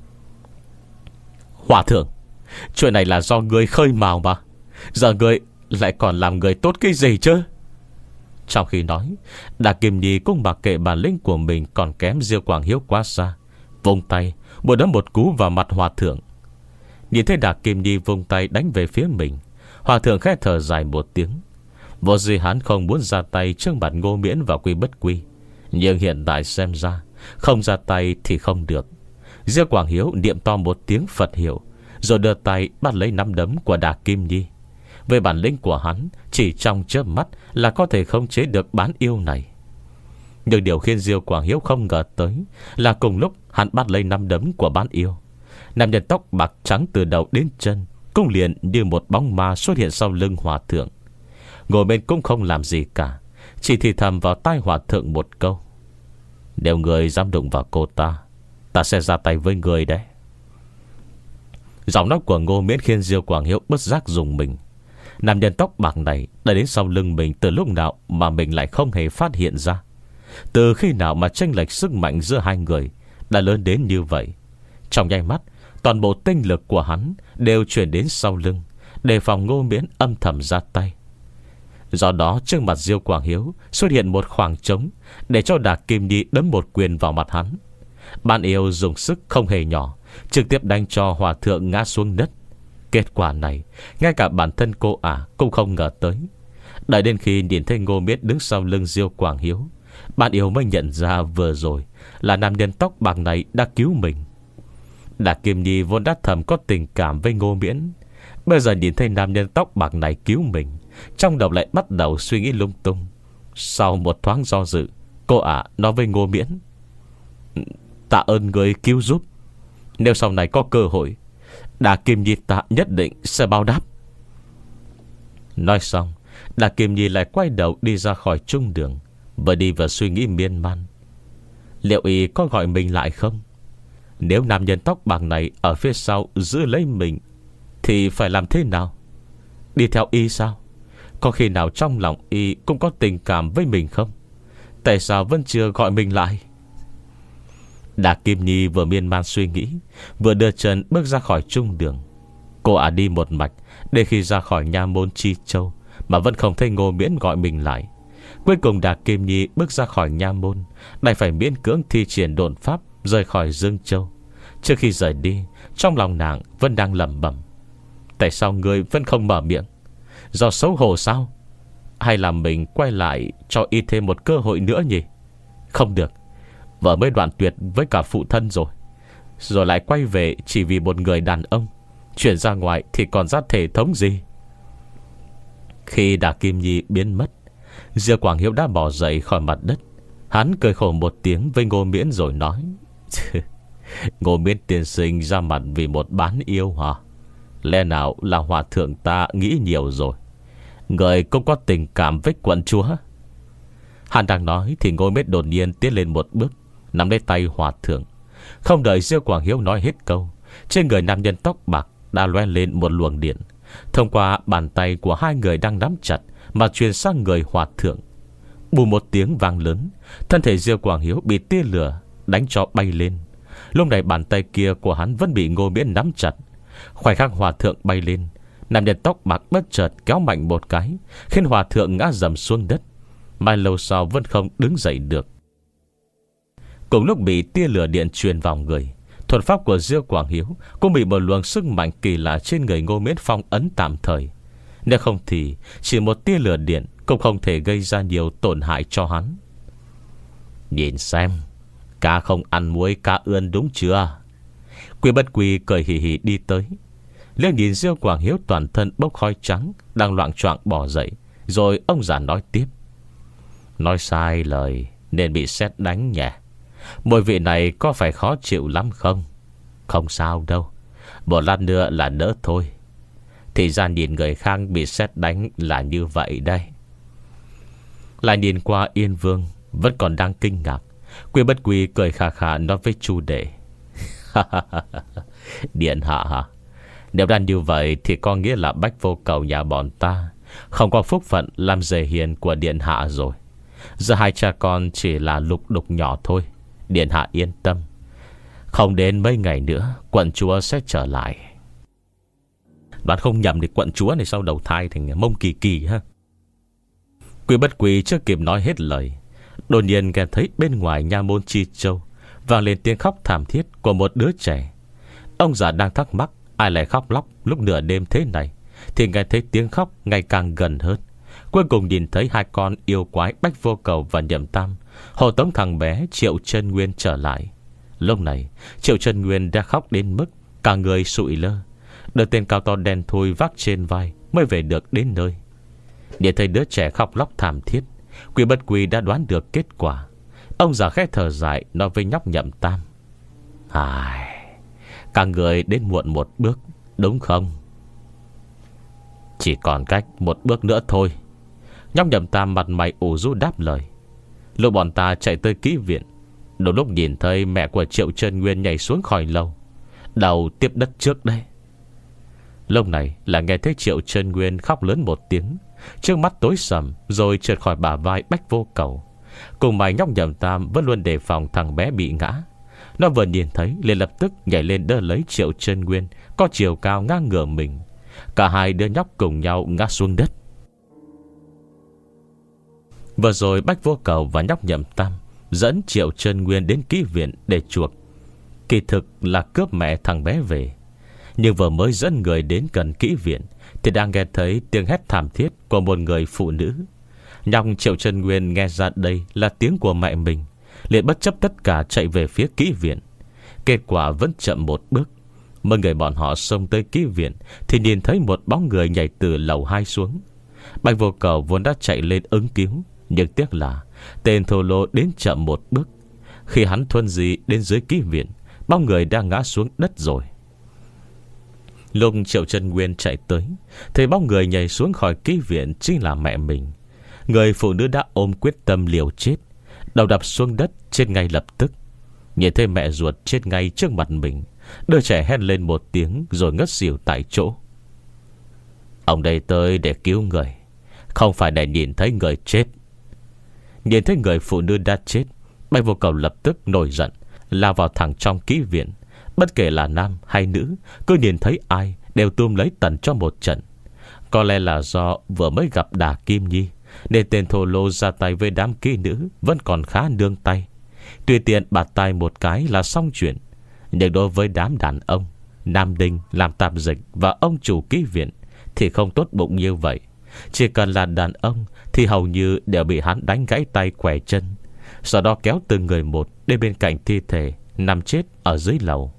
Hòa thượng, chuyện này là do ngươi khơi mào mà, giờ ngươi lại còn làm người tốt cái gì chứ? Trong khi nói, Đà Kim Nhi cũng mặc kệ bản lĩnh của mình còn kém Diêu Quảng Hiếu quá xa, vung tay một đấm một cú vào mặt hòa thượng. Nhìn thấy Đà Kim Nhi vung tay đánh về phía mình, hòa thượng khẽ thở dài một tiếng. Vô gì hắn không muốn ra tay trước mặt Ngô Miễn và Quy Bất Quy, nhưng hiện tại xem ra không ra tay thì không được. Diêu Quảng Hiếu niệm to một tiếng Phật hiệu, rồi đưa tay bắt lấy nắm đấm của Đà Kim Nhi. Về bản lĩnh của hắn, chỉ trong chớp mắt là có thể khống chế được bán yêu này. Nhưng điều khiến Diêu Quảng Hiếu không ngờ tới là cùng lúc hắn bắt lấy nắm đấm của bán yêu, nam nhân tóc bạc trắng từ đầu đến chân cũng liền như một bóng ma xuất hiện sau lưng hòa thượng. Ngồi bên cũng không làm gì cả, chỉ thì thầm vào tai hòa thượng một câu: nếu người dám đụng vào cô ta, ta sẽ ra tay với người đấy. Giọng nói của Ngô Miễn khiến Diêu Quảng Hiếu bất giác dùng mình. Nam nhân tóc bạc này đã đến sau lưng mình từ lúc nào mà mình lại không hề phát hiện ra? Từ khi nào mà chênh lệch sức mạnh giữa hai người đã lớn đến như vậy? Trong nháy mắt, toàn bộ tinh lực của hắn đều chuyển đến sau lưng, đề phòng Ngô Miễn âm thầm ra tay. Do đó trước mặt Diêu Quảng Hiếu xuất hiện một khoảng trống để cho Đà Kim Nhi đấm một quyền vào mặt hắn. Ban yêu dùng sức không hề nhỏ, trực tiếp đánh cho hòa thượng ngã xuống đất. Kết quả này ngay cả bản thân cô ả cũng không ngờ tới. Đợi đến khi nhìn thấy Ngô Miễn đứng sau lưng Diêu Quảng Hiếu, bạn yêu mới nhận ra vừa rồi là nam nhân tóc bạc này đã cứu mình. Đà Kim Nhi vốn đã thầm có tình cảm với Ngô Miễn, bây giờ nhìn thấy nam nhân tóc bạc này cứu mình, trong đầu lại bắt đầu suy nghĩ lung tung. Sau một thoáng do dự, cô ả nói với Ngô Miễn: tạ ơn người cứu giúp, nếu sau này có cơ hội, Đà Kim Nhi ta nhất định sẽ báo đáp. Nói xong, Đà Kim Nhi lại quay đầu đi ra khỏi trung đường, vừa đi vừa suy nghĩ miên man. Liệu y có gọi mình lại không? Nếu nam nhân tóc bạc này ở phía sau giữ lấy mình thì phải làm thế nào? Đi theo y sao? Có khi nào trong lòng y cũng có tình cảm với mình không? Tại sao vẫn chưa gọi mình lại? Đà Kim Nhi vừa miên man suy nghĩ, vừa đưa chân bước ra khỏi trung đường. Cô ả đi một mạch để khi ra khỏi nha môn Chi Châu mà vẫn không thấy Ngô Miễn gọi mình lại. Cuối cùng Đà Kim Nhi bước ra khỏi nha môn, đành phải miễn cưỡng thi triển độn pháp rời khỏi Dương Châu. Trước khi rời đi, trong lòng nàng vẫn đang lẩm bẩm: tại sao người vẫn không mở miệng? Do xấu hổ sao? Hay là mình quay lại cho y thêm một cơ hội nữa nhỉ? Không được, vợ mới đoạn tuyệt với cả phụ thân rồi, rồi lại quay về chỉ vì một người đàn ông. Chuyển ra ngoài thì còn dắt thể thống gì? Khi Đà Kim Nhi biến mất, Diêu Quảng Hiếu đã bỏ dậy khỏi mặt đất. Hắn cười khổ một tiếng với Ngô Miễn rồi nói: Ngô Miễn tiên sinh ra mặt vì một bán yêu hả? Lẽ nào là hòa thượng ta nghĩ nhiều rồi? Người cũng có tình cảm với quận chúa? Hắn đang nói thì Ngô Miễn đột nhiên tiến lên một bước, nắm lấy tay hòa thượng. Không đợi Diêu Quảng Hiếu nói hết câu, trên người nam nhân tóc bạc đã loe lên một luồng điện, thông qua bàn tay của hai người đang nắm chặt mà truyền sang người hòa thượng. Bù một tiếng vang lớn, thân thể Diêu Quảng Hiếu bị tia lửa đánh cho bay lên. Lúc này bàn tay kia của hắn vẫn bị Ngô Miễn nắm chặt. Khoảnh khắc hòa thượng bay lên, nam nhân tóc bạc bất chợt kéo mạnh một cái, khiến hòa thượng ngã dầm xuống đất. Mai lâu sau vẫn không đứng dậy được. Cùng lúc bị tia lửa điện truyền vào người, thuật pháp của Diêu Quảng Hiếu cũng bị một luồng sức mạnh kỳ lạ trên người Ngô Miễn phong ấn tạm thời. Nếu không thì chỉ một tia lửa điện cũng không thể gây ra nhiều tổn hại cho hắn. Nhìn xem, cá không ăn muối cá ươn đúng chưa? Quy Bất Quy cười hì hì đi tới, liếc nhìn Diêu Quảng Hiếu toàn thân bốc khói trắng đang loạng choạng bỏ dậy, rồi ông già nói tiếp: nói sai lời nên bị sét đánh nhỉ? Mùi vị này có phải khó chịu lắm không? Không sao đâu, một lát nữa là đỡ thôi. Thì ra nhìn người khác bị sét đánh là như vậy đây. Lại nhìn qua Yên Vương vẫn còn đang kinh ngạc, Quy Bất Quy cười khà khà nói với Chu Đệ: Điện hạ hả? Nếu đang như vậy thì có nghĩa là Bách Vô Cầu nhà bọn ta không có phúc phận làm rể hiền của điện hạ rồi. Giờ hai cha con chỉ là lục đục nhỏ thôi. Điện hạ yên tâm, không đến mấy ngày nữa quận chúa sẽ trở lại. Đoán không nhầm thì quận chúa này sau đầu thai thành Mông Kỳ Kỳ ha. Quy Bất Quy chưa kịp nói hết lời, đột nhiên nghe thấy bên ngoài nha môn Chi Châu vang lên tiếng khóc thảm thiết của một đứa trẻ. Ông già đang thắc mắc ai lại khóc lóc lúc nửa đêm thế này, thì nghe thấy tiếng khóc ngày càng gần hơn. Cuối cùng nhìn thấy hai con yêu quái Bách Vô Cầu và Nhậm Tam hộ tống thằng bé Triệu Chân Nguyên trở lại. Lúc này Triệu Chân Nguyên đã khóc đến mức cả người sụi lơ, được tên cao to đen thui vác trên vai mới về được đến nơi. Nhìn thấy đứa trẻ khóc lóc thảm thiết, Quý Bất Quy đã đoán được kết quả. Ông già khẽ thở dài nói với nhóc Nhậm Tam: Ai, cả người đến muộn một bước, đúng không? Chỉ còn cách một bước nữa thôi. Nhóc Nhậm Tam mặt mày ủ rũ đáp lời. Lúc bọn ta chạy tới ký viện, đúng lúc nhìn thấy mẹ của Triệu Chân Nguyên nhảy xuống khỏi lầu, đầu tiếp đất trước đây. Lúc này là nghe thấy Triệu Chân Nguyên khóc lớn một tiếng, trước mắt tối sầm, rồi trượt khỏi bả vai Bách Vô Cầu. Cùng mày nhóc Nhậm Tam vẫn luôn đề phòng thằng bé bị ngã. Nó vừa nhìn thấy liền lập tức nhảy lên đỡ lấy Triệu Chân Nguyên có chiều cao ngang ngửa mình. Cả hai đứa nhóc cùng nhau ngã xuống đất. Vừa rồi Bách Vô Cầu và nhóc Nhậm Tam dẫn Triệu Chân Nguyên đến ký viện để chuộc, kỳ thực là cướp mẹ thằng bé về. Nhưng vừa mới dẫn người đến gần kỹ viện thì đang nghe thấy tiếng hét thảm thiết của một người phụ nữ. Nhóc Triệu Chân Nguyên nghe ra đây là tiếng của mẹ mình, liền bất chấp tất cả chạy về phía kỹ viện. Kết quả vẫn chậm một bước. Mấy người bọn họ xông tới kỹ viện thì nhìn thấy một bóng người nhảy từ lầu hai xuống. Bạch Vô Cầu vốn đã chạy lên ứng cứu, nhưng tiếc là tên thô lô đến chậm một bước. Khi hắn thuần di đến dưới kỹ viện, bóng người đang ngã xuống đất rồi. Lúc Triệu Chân Nguyên chạy tới thì bóng người nhảy xuống khỏi kỹ viện chính là mẹ mình. Người phụ nữ đã ôm quyết tâm liều chết, đầu đập xuống đất chết ngay lập tức. Nhìn thấy mẹ ruột chết ngay trước mặt mình, đứa trẻ hét lên một tiếng rồi ngất xỉu tại chỗ. Ông đây tới để cứu người, không phải để nhìn thấy người chết. Nhìn thấy người phụ nữ đã chết, Bạch Vô Cầu lập tức nổi giận, lao vào thẳng trong kỹ viện. Bất kể là nam hay nữ, cứ nhìn thấy ai đều túm lấy tần cho một trận. Có lẽ là do vừa mới gặp Đà Kim Nhi, nên tên thô lô ra tay với đám kỹ nữ vẫn còn khá nương tay. Tùy tiện bạt tay một cái là xong chuyện. Nhưng đối với đám đàn ông, Nam Đinh làm tạp dịch và ông chủ kỹ viện thì không tốt bụng như vậy. Chỉ cần là đàn ông thì hầu như đều bị hắn đánh gãy tay quẻ chân, sau đó kéo từng người một đến bên cạnh thi thể nằm chết ở dưới lầu.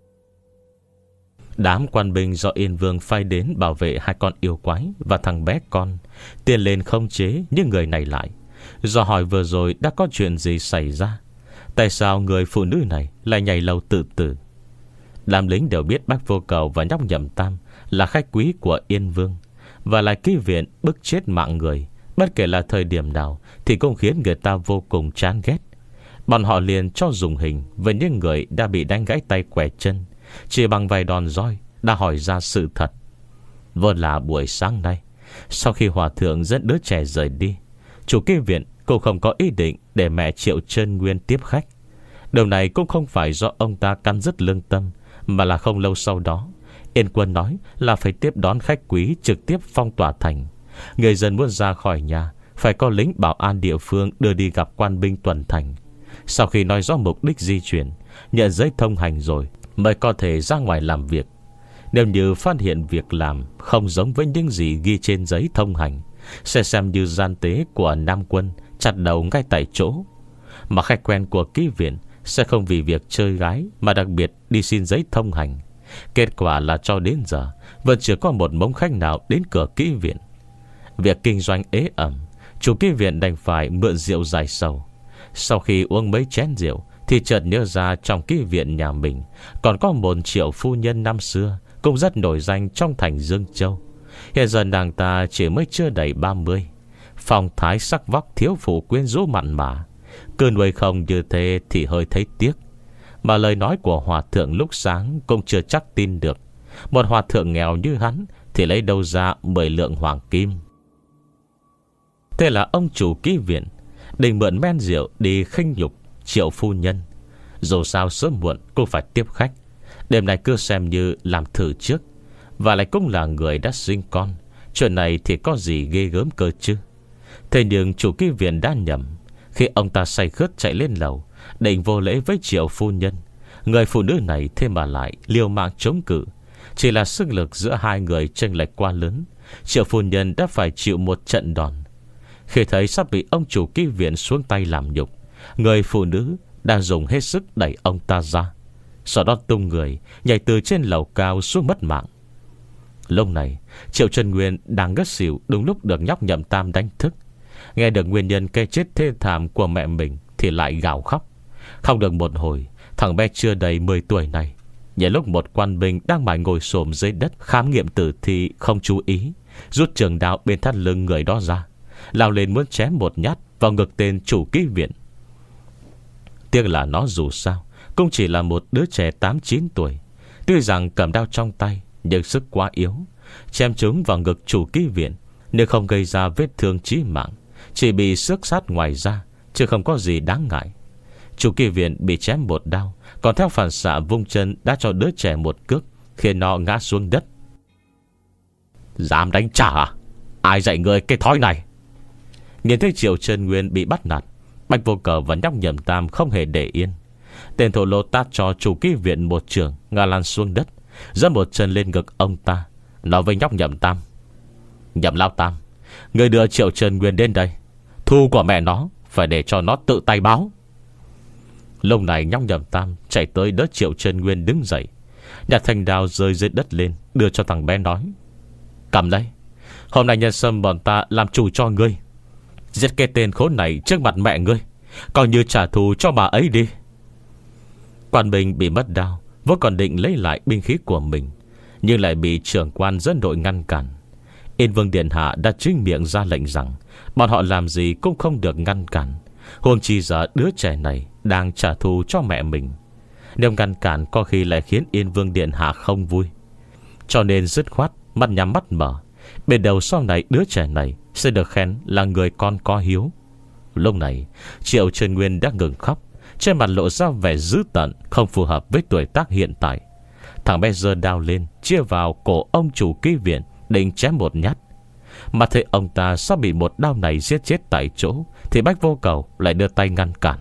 Đám quan binh do Yên Vương phái đến bảo vệ hai con yêu quái và thằng bé con tiến lên khống chế những người này lại. Do hỏi vừa rồi đã có chuyện gì xảy ra, tại sao người phụ nữ này lại nhảy lầu tự tử. Đám lính đều biết Bách Vô Cầu và nhóc Nhậm Tam là khách quý của Yên Vương, và lại ký viện bức chết mạng người bất kể là thời điểm nào thì cũng khiến người ta vô cùng chán ghét. Bọn họ liền cho dùng hình với những người đã bị đánh gãy tay quẻ chân, chỉ bằng vài đòn roi đã hỏi ra sự thật. Vốn là buổi sáng nay, sau khi hòa thượng dẫn đứa trẻ rời đi, chủ ký viện cũng không có ý định để mẹ Triệu Chân Nguyên tiếp khách. Điều này cũng không phải do ông ta căn dứt lương tâm, mà là không lâu sau đó Yên Quân nói là phải tiếp đón khách quý trực tiếp phong tỏa thành. Người dân muốn ra khỏi nhà phải có lính bảo an địa phương đưa đi gặp quan binh tuần thành. Sau khi nói rõ mục đích di chuyển, nhận giấy thông hành rồi mới có thể ra ngoài làm việc. Nếu như phát hiện việc làm không giống với những gì ghi trên giấy thông hành, sẽ xem như gian tế của Nam Quân, chặt đầu ngay tại chỗ. Mà khách quen của ký viện sẽ không vì việc chơi gái mà đặc biệt đi xin giấy thông hành. Kết quả là cho đến giờ vẫn chưa có một mống khách nào đến cửa ký viện. Việc kinh doanh ế ẩm, chủ ký viện đành phải mượn rượu giải sầu. Sau khi uống mấy chén rượu thì chợt nhớ ra trong ký viện nhà mình còn có một Triệu phu nhân năm xưa cũng rất nổi danh trong thành Dương Châu. Hiện giờ nàng ta chỉ mới chưa đầy ba mươi, phong thái sắc vóc thiếu phụ quyến rũ mặn mà. Cứ nuôi không như thế thì hơi thấy tiếc. Mà lời nói của hòa thượng lúc sáng cũng chưa chắc tin được. Một hòa thượng nghèo như hắn thì lấy đâu ra mười lượng hoàng kim. Thế là ông chủ ký viện định mượn men rượu đi khinh nhục Triệu phu nhân. Dù sao sớm muộn cũng phải tiếp khách. Đêm này cứ xem như làm thử trước. Và lại cũng là người đã sinh con, chuyện này thì có gì ghê gớm cơ chứ. Thế nhưng chủ ký viện đã nhầm khi ông ta say khướt chạy lên lầu định vô lễ với Triệu phu nhân. Người phụ nữ này thêm mà lại liều mạng chống cự. Chỉ là sức lực giữa hai người chênh lệch quá lớn, Triệu phu nhân đã phải chịu một trận đòn. Khi thấy sắp bị ông chủ ký viện xuống tay làm nhục, người phụ nữ đang dùng hết sức đẩy ông ta ra, sau đó tung người nhảy từ trên lầu cao xuống mất mạng. Lúc này Triệu Chân Nguyên đang ngất xỉu, đúng lúc được nhóc Nhậm Tam đánh thức. Nghe được nguyên nhân cái chết thê thảm của mẹ mình thì lại gào khóc. Không được một hồi, thằng bé chưa đầy mười tuổi này, nhảy lúc một quan binh đang mải ngồi xổm dưới đất khám nghiệm tử thi không chú ý, rút trường đao bên thắt lưng người đó ra, lao lên muốn chém một nhát vào ngực tên chủ ký viện. Tiếc là nó dù sao cũng chỉ là một đứa trẻ tám chín tuổi. Tuy rằng cầm đao trong tay, nhưng sức quá yếu, chém trúng vào ngực chủ ký viện nhưng không gây ra vết thương chí mạng, chỉ bị xước sát ngoài da, chứ không có gì đáng ngại. Chủ ký viện bị chém một đao, còn theo phản xạ vung chân đã cho đứa trẻ một cước, khiến nó ngã xuống đất. Dám đánh trả à? Ai dạy người cái thói này? Nhìn thấy Triệu Chân Nguyên bị bắt nạt, Bạch Vô Cờ và nhóc Nhậm Tam không hề để yên. Tên thổ lỗ tát cho chủ ký viện một trường, ngã lăn xuống đất, dẫn một chân lên ngực ông ta, nói với nhóc Nhậm Tam: Nhậm Lão Tam, người đưa Triệu Chân Nguyên đến đây, thu của mẹ nó phải để cho nó tự tay báo. Lúc này nhóc Nhậm Tam chạy tới đỡ Triệu Chân Nguyên đứng dậy, nhặt thanh đao rơi dưới đất lên, đưa cho thằng bé nói: Cầm lấy, hôm nay nhân sâm bọn ta làm chủ cho ngươi. Giết cái tên khốn này trước mặt mẹ ngươi, coi như trả thù cho bà ấy đi. Quan binh bị mất đao, vốn còn định lấy lại binh khí của mình, nhưng lại bị trưởng quan dẫn đội ngăn cản. Yên Vương Điện Hạ đã chính miệng ra lệnh rằng bọn họ làm gì cũng không được ngăn cản, huống chi giờ đứa trẻ này đang trả thù cho mẹ mình. Nếu ngăn cản có khi lại khiến Yên Vương Điện Hạ không vui. Cho nên dứt khoát mắt nhắm mắt mở, bên đầu sau này đứa trẻ này sẽ được khen là người con có hiếu. Lúc này Triệu Chân Nguyên đã ngừng khóc, trên mặt lộ ra vẻ dữ tợn không phù hợp với tuổi tác hiện tại. Thằng bé giơ đao lên, chia vào cổ ông chủ ký viện, định chém một nhát. Mà thấy ông ta sắp bị một đao này giết chết tại chỗ, thì Bách Vô Cầu lại đưa tay ngăn cản.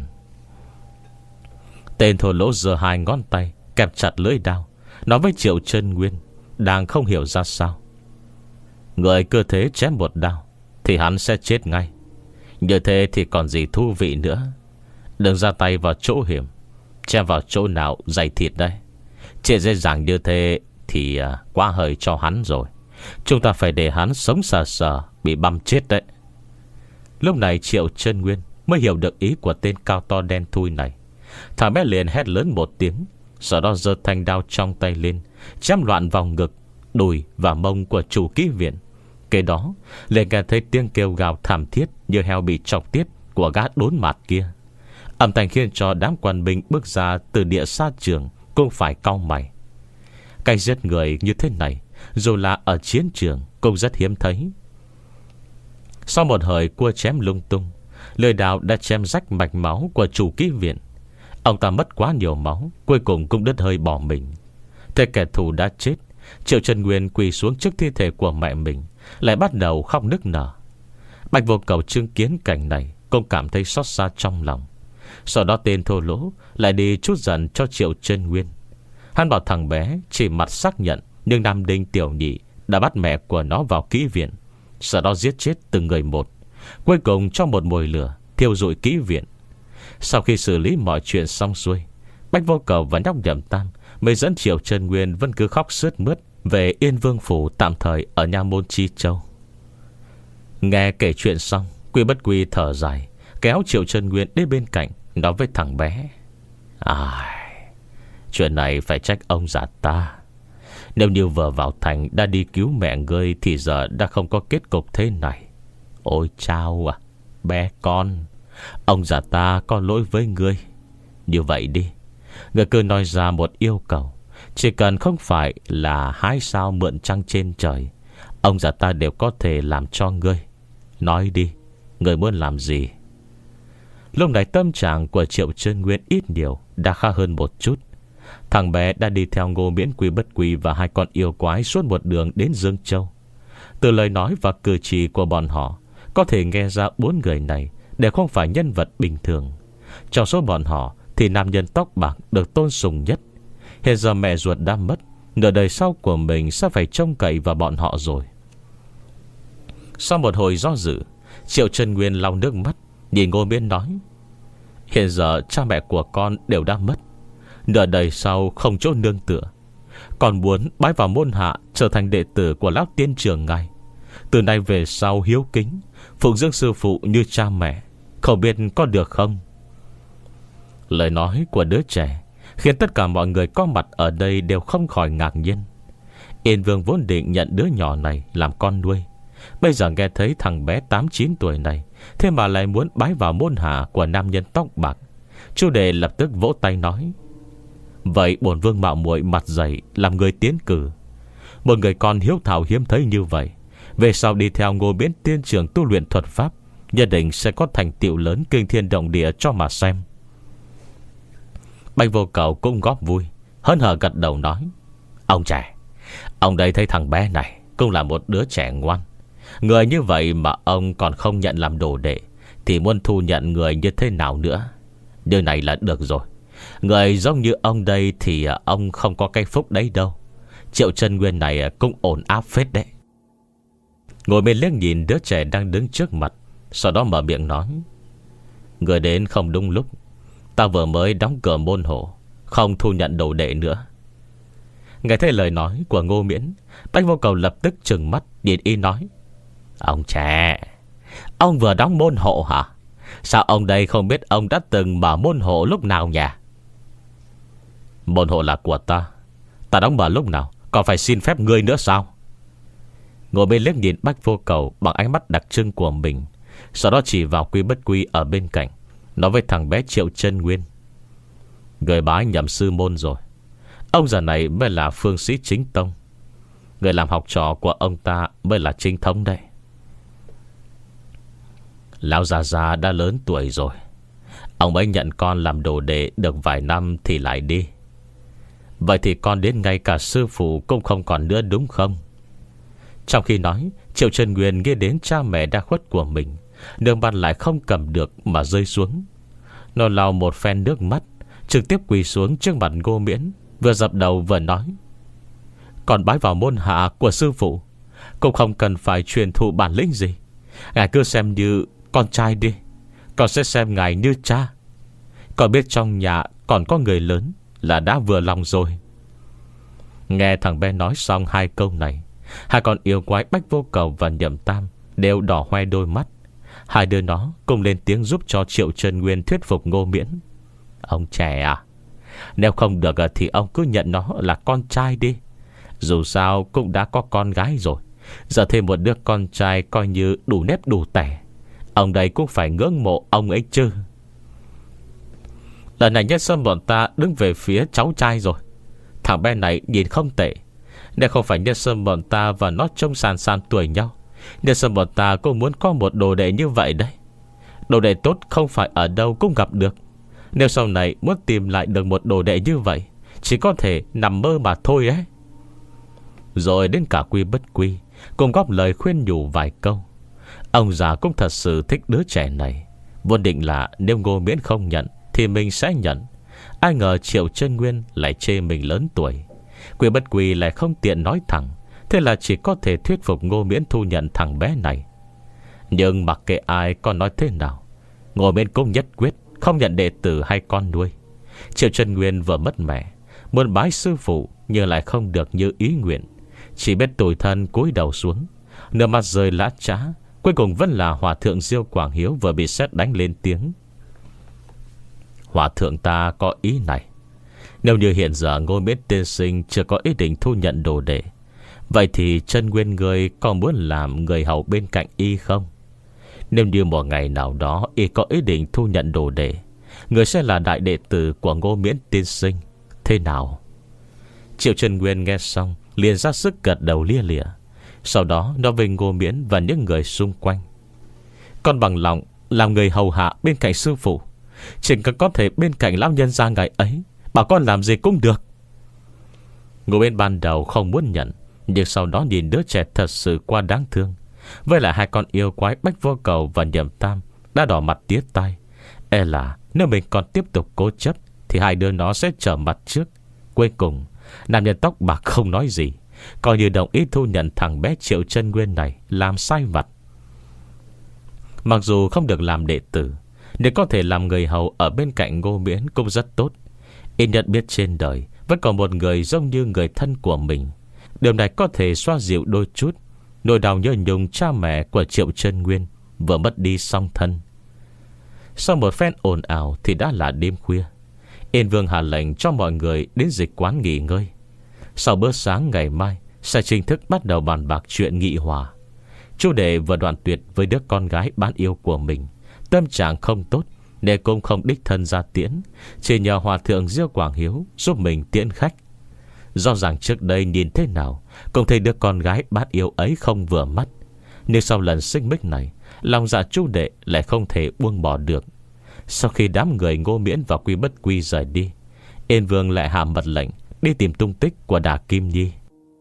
Tên thổ lỗ giơ hai ngón tay kẹp chặt lưỡi đao, nói với Triệu Chân Nguyên đang không hiểu ra sao: Người cứ thế chém một đao thì hắn sẽ chết ngay. Như thế thì còn gì thú vị nữa. Đừng ra tay vào chỗ hiểm, chém vào chỗ nào dày thịt đây. Chỉ dễ dàng như thế thì à, quá hơi cho hắn rồi. Chúng ta phải để hắn sống sờ sờ bị băm chết đấy. Lúc này Triệu Chân Nguyên mới hiểu được ý của tên cao to đen thui này. Thằng bé liền hét lớn một tiếng, sau đó giơ thanh đao trong tay lên, chém loạn vào ngực, đùi và mông của chủ ký viện. Kế đó liền nghe thấy tiếng kêu gào thảm thiết như heo bị chọc tiết của gã đốn mặt kia. Âm thanh khiến cho đám quan binh bước ra từ địa sát trường cũng phải cau mày. Cái giết người như thế này dù là ở chiến trường cũng rất hiếm thấy. Sau một hồi cua chém lung tung, lưỡi đao đã chém rách mạch máu của chủ ký viện. Ông ta mất quá nhiều máu, cuối cùng cũng đứt hơi bỏ mình. Thế kẻ thù đã chết, Triệu Chân Nguyên quỳ xuống trước thi thể của mẹ mình, lại bắt đầu khóc nức nở. Bạch Vô Cầu chứng kiến cảnh này cũng cảm thấy xót xa trong lòng. Sau đó tên thô lỗ lại đi chút giận cho Triệu Chân Nguyên. Hắn bảo thằng bé chỉ mặt xác nhận, nhưng Nam Đinh Tiểu Nhị đã bắt mẹ của nó vào kỹ viện, sau đó giết chết từng người một, cuối cùng cho một mồi lửa thiêu rụi kỹ viện. Sau khi xử lý mọi chuyện xong xuôi, Bách Vô Cầu và nhóc Nhậm Tam mới dẫn Triệu Chân Nguyên vẫn cứ khóc sướt mướt về Yên Vương Phủ tạm thời ở Nha Môn Chi Châu. Nghe kể chuyện xong, Quy Bất Quy thở dài, kéo Triệu Chân Nguyên đến bên cạnh, nói với thằng bé: À, chuyện này phải trách ông già ta. Nếu như vừa vào thành đã đi cứu mẹ ngươi thì giờ đã không có kết cục thế này. Ôi chao à, bé con, ông già ta có lỗi với ngươi. Như vậy đi, ngươi cứ nói ra một yêu cầu, chỉ cần không phải là hái sao mượn trăng trên trời, ông già ta đều có thể làm cho ngươi. Nói đi, ngươi muốn làm gì? Lúc này tâm trạng của Triệu Chân Nguyên ít nhiều đã khá hơn một chút. Thằng bé đã đi theo Ngô Miễn, Quy Bất Quy và hai con yêu quái suốt một đường đến Dương Châu. Từ lời nói và cử chỉ của bọn họ có thể nghe ra bốn người này đều không phải nhân vật bình thường. Trong số bọn họ thì nam nhân tóc bạc được tôn sùng nhất. Hiện giờ mẹ ruột đã mất, nửa đời sau của mình sẽ phải trông cậy vào bọn họ rồi. Sau một hồi do dự, Triệu Chân Nguyên lau nước mắt, nhìn Ngô Miễn nói: Hiện giờ cha mẹ của con đều đã mất, nửa đời sau không chỗ nương tựa. Con muốn bái vào môn hạ, trở thành đệ tử của lão tiên trưởng ngài. Từ nay về sau hiếu kính, phụng dưỡng sư phụ như cha mẹ. Không biết có được không? Lời nói của đứa trẻ khiến tất cả mọi người có mặt ở đây đều không khỏi ngạc nhiên. Yên Vương vốn định nhận đứa nhỏ này làm con nuôi, bây giờ nghe thấy thằng bé tám chín tuổi này thế mà lại muốn bái vào môn hạ của nam nhân tóc bạc. Chu Đệ lập tức vỗ tay nói: Vậy bổn vương mạo muội mặt dày làm người tiến cử. Một người con hiếu thảo hiếm thấy như vậy, về sau đi theo Ngô Miễn tiên trưởng tu luyện thuật pháp, nhất định sẽ có thành tựu lớn kinh thiên động địa cho mà xem. Bạch Vô Cầu cũng góp vui, hớn hở gật đầu nói: Ông trẻ, ông đây thấy thằng bé này cũng là một đứa trẻ ngoan. Người như vậy mà ông còn không nhận làm đồ đệ, thì muốn thu nhận người như thế nào nữa? Điều này là được rồi. Người giống như ông đây thì ông không có cái phúc đấy đâu. Triệu Chân Nguyên này cũng ổn áp phết đấy. Ngồi bên liếc nhìn đứa trẻ đang đứng trước mặt, sau đó mở miệng nói: Người đến không đúng lúc. Ta vừa mới đóng cửa môn hộ, không thu nhận đồ đệ nữa. Nghe thấy lời nói của Ngô Miễn, Bạch Vô Cầu lập tức trừng mắt nhìn y nói: Ông trẻ, ông vừa đóng môn hộ hả? Sao ông đây không biết ông đã từng mở môn hộ lúc nào nhỉ? Môn hộ là của ta, ta đóng mở lúc nào, còn phải xin phép ngươi nữa sao? Ngồi bên liếc nhìn Bạch Vô Cầu bằng ánh mắt đặc trưng của mình, sau đó chỉ vào Quy Bất Quy ở bên cạnh, nói với thằng bé Triệu Chân Nguyên: Người bái nhầm sư môn rồi. Ông già này mới là phương sĩ chính tông. Người làm học trò của ông ta mới là chính thống đây. Lão già già đã lớn tuổi rồi, ông ấy nhận con làm đồ đệ được vài năm thì lại đi. Vậy thì con đến ngay cả sư phụ cũng không còn nữa đúng không? Trong khi nói, Triệu Chân Nguyên nghe đến cha mẹ đã khuất của mình, nước mắt lại không cầm được mà rơi xuống. Nó lau một phen nước mắt, trực tiếp quỳ xuống trước mặt Ngô Miễn, vừa dập đầu vừa nói: Còn bái vào môn hạ của sư phụ, cũng không cần phải truyền thụ bản lĩnh gì. Ngài cứ xem như con trai đi, con sẽ xem ngài như cha. Con biết trong nhà còn có người lớn là đã vừa lòng rồi. Nghe thằng bé nói xong hai câu này, hai con yêu quái Bạch Vô Cầu và Nhậm Tam đều đỏ hoe đôi mắt. Hai đứa nó cùng lên tiếng giúp cho Triệu Chân Nguyên thuyết phục Ngô Miễn: Ông trẻ à, nếu không được thì ông cứ nhận nó là con trai đi. Dù sao cũng đã có con gái rồi, giờ thêm một đứa con trai coi như đủ nếp đủ tẻ. Ông đây cũng phải ngưỡng mộ ông ấy chứ. Lần này Nhất Sơn bọn ta đứng về phía cháu trai rồi. Thằng bé này nhìn không tệ. Nếu không phải Nhất Sơn bọn ta và nó trông sàn sàn tuổi nhau, Nhất Sơn bọn ta cũng muốn có một đồ đệ như vậy đấy. Đồ đệ tốt không phải ở đâu cũng gặp được. Nếu sau này muốn tìm lại được một đồ đệ như vậy, chỉ có thể nằm mơ mà thôi ấy. Rồi đến cả Quy Bất Quy cùng góp lời khuyên nhủ vài câu. Ông già cũng thật sự thích đứa trẻ này, vốn định là nếu Ngô Miễn không nhận thì mình sẽ nhận. Ai ngờ Triệu Chân Nguyên lại chê mình lớn tuổi, Quy Bất Quy lại không tiện nói thẳng, thế là chỉ có thể thuyết phục Ngô Miễn thu nhận thằng bé này. Nhưng mặc kệ ai có nói thế nào, Ngô Miễn cũng nhất quyết không nhận đệ tử hay con nuôi. Triệu Chân Nguyên vừa mất mẹ, muốn bái sư phụ nhưng lại không được như ý nguyện, chỉ biết tủi thân cúi đầu xuống, nửa mặt rơi lã trá. Cuối cùng vẫn là Hòa thượng Diêu Quảng Hiếu vừa bị sét đánh lên tiếng: Hòa thượng ta có ý này. Nếu như hiện giờ Ngô Miễn tiên sinh chưa có ý định thu nhận đồ đệ, vậy thì Chân Nguyên người có muốn làm người hầu bên cạnh y không? Nếu như một ngày nào đó y có ý định thu nhận đồ đệ, người sẽ là đại đệ tử của Ngô Miễn tiên sinh, thế nào? Triệu Chân Nguyên nghe xong liền ra sức gật đầu lia lịa. Sau đó nói với Ngô Miễn và những người xung quanh: Con bằng lòng làm người hầu hạ bên cạnh sư phụ, chỉ cần có thể bên cạnh lão nhân gia ngày ấy, bảo con làm gì cũng được. Ngô Miễn ban đầu không muốn nhận, nhưng sau đó nhìn đứa trẻ thật sự quá đáng thương, với lại hai con yêu quái Bạch Vô Cầu và Nhậm Tam đã đỏ mặt tía tai. E là nếu mình còn tiếp tục cố chấp thì hai đứa nó sẽ trở mặt trước. Cuối cùng nam nhân tóc bạc không nói gì, coi như đồng ý thu nhận thằng bé Triệu Chân Nguyên này làm sai vặt. Mặc dù không được làm đệ tử, nếu có thể làm người hầu ở bên cạnh Ngô Miễn cũng rất tốt. Ít nhất biết trên đời vẫn còn một người giống như người thân của mình. Điều này có thể xoa dịu đôi chút nỗi đau nhớ nhung cha mẹ của Triệu Chân Nguyên vừa mất đi song thân. Sau một phen ồn ào thì đã là đêm khuya. Yên Vương hạ lệnh cho mọi người đến dịch quán nghỉ ngơi. Sau bữa sáng ngày mai sẽ chính thức bắt đầu bàn bạc chuyện nghị hòa. Chu Đệ vừa đoạn tuyệt với đứa con gái bán yêu của mình, tâm trạng không tốt nên cũng không đích thân ra tiễn, chỉ nhờ hòa thượng Diêu Quảng Hiếu giúp mình tiễn khách. Do rằng trước đây nhìn thế nào cũng thấy đứa con gái bán yêu ấy không vừa mắt, nhưng sau lần xích mích này, lòng dạ Chu Đệ lại không thể buông bỏ được. Sau khi đám người Ngô Miễn và Quy Bất Quy rời đi, Yên Vương lại hạ mật lệnh đi tìm tung tích của Đà Kim Nhi.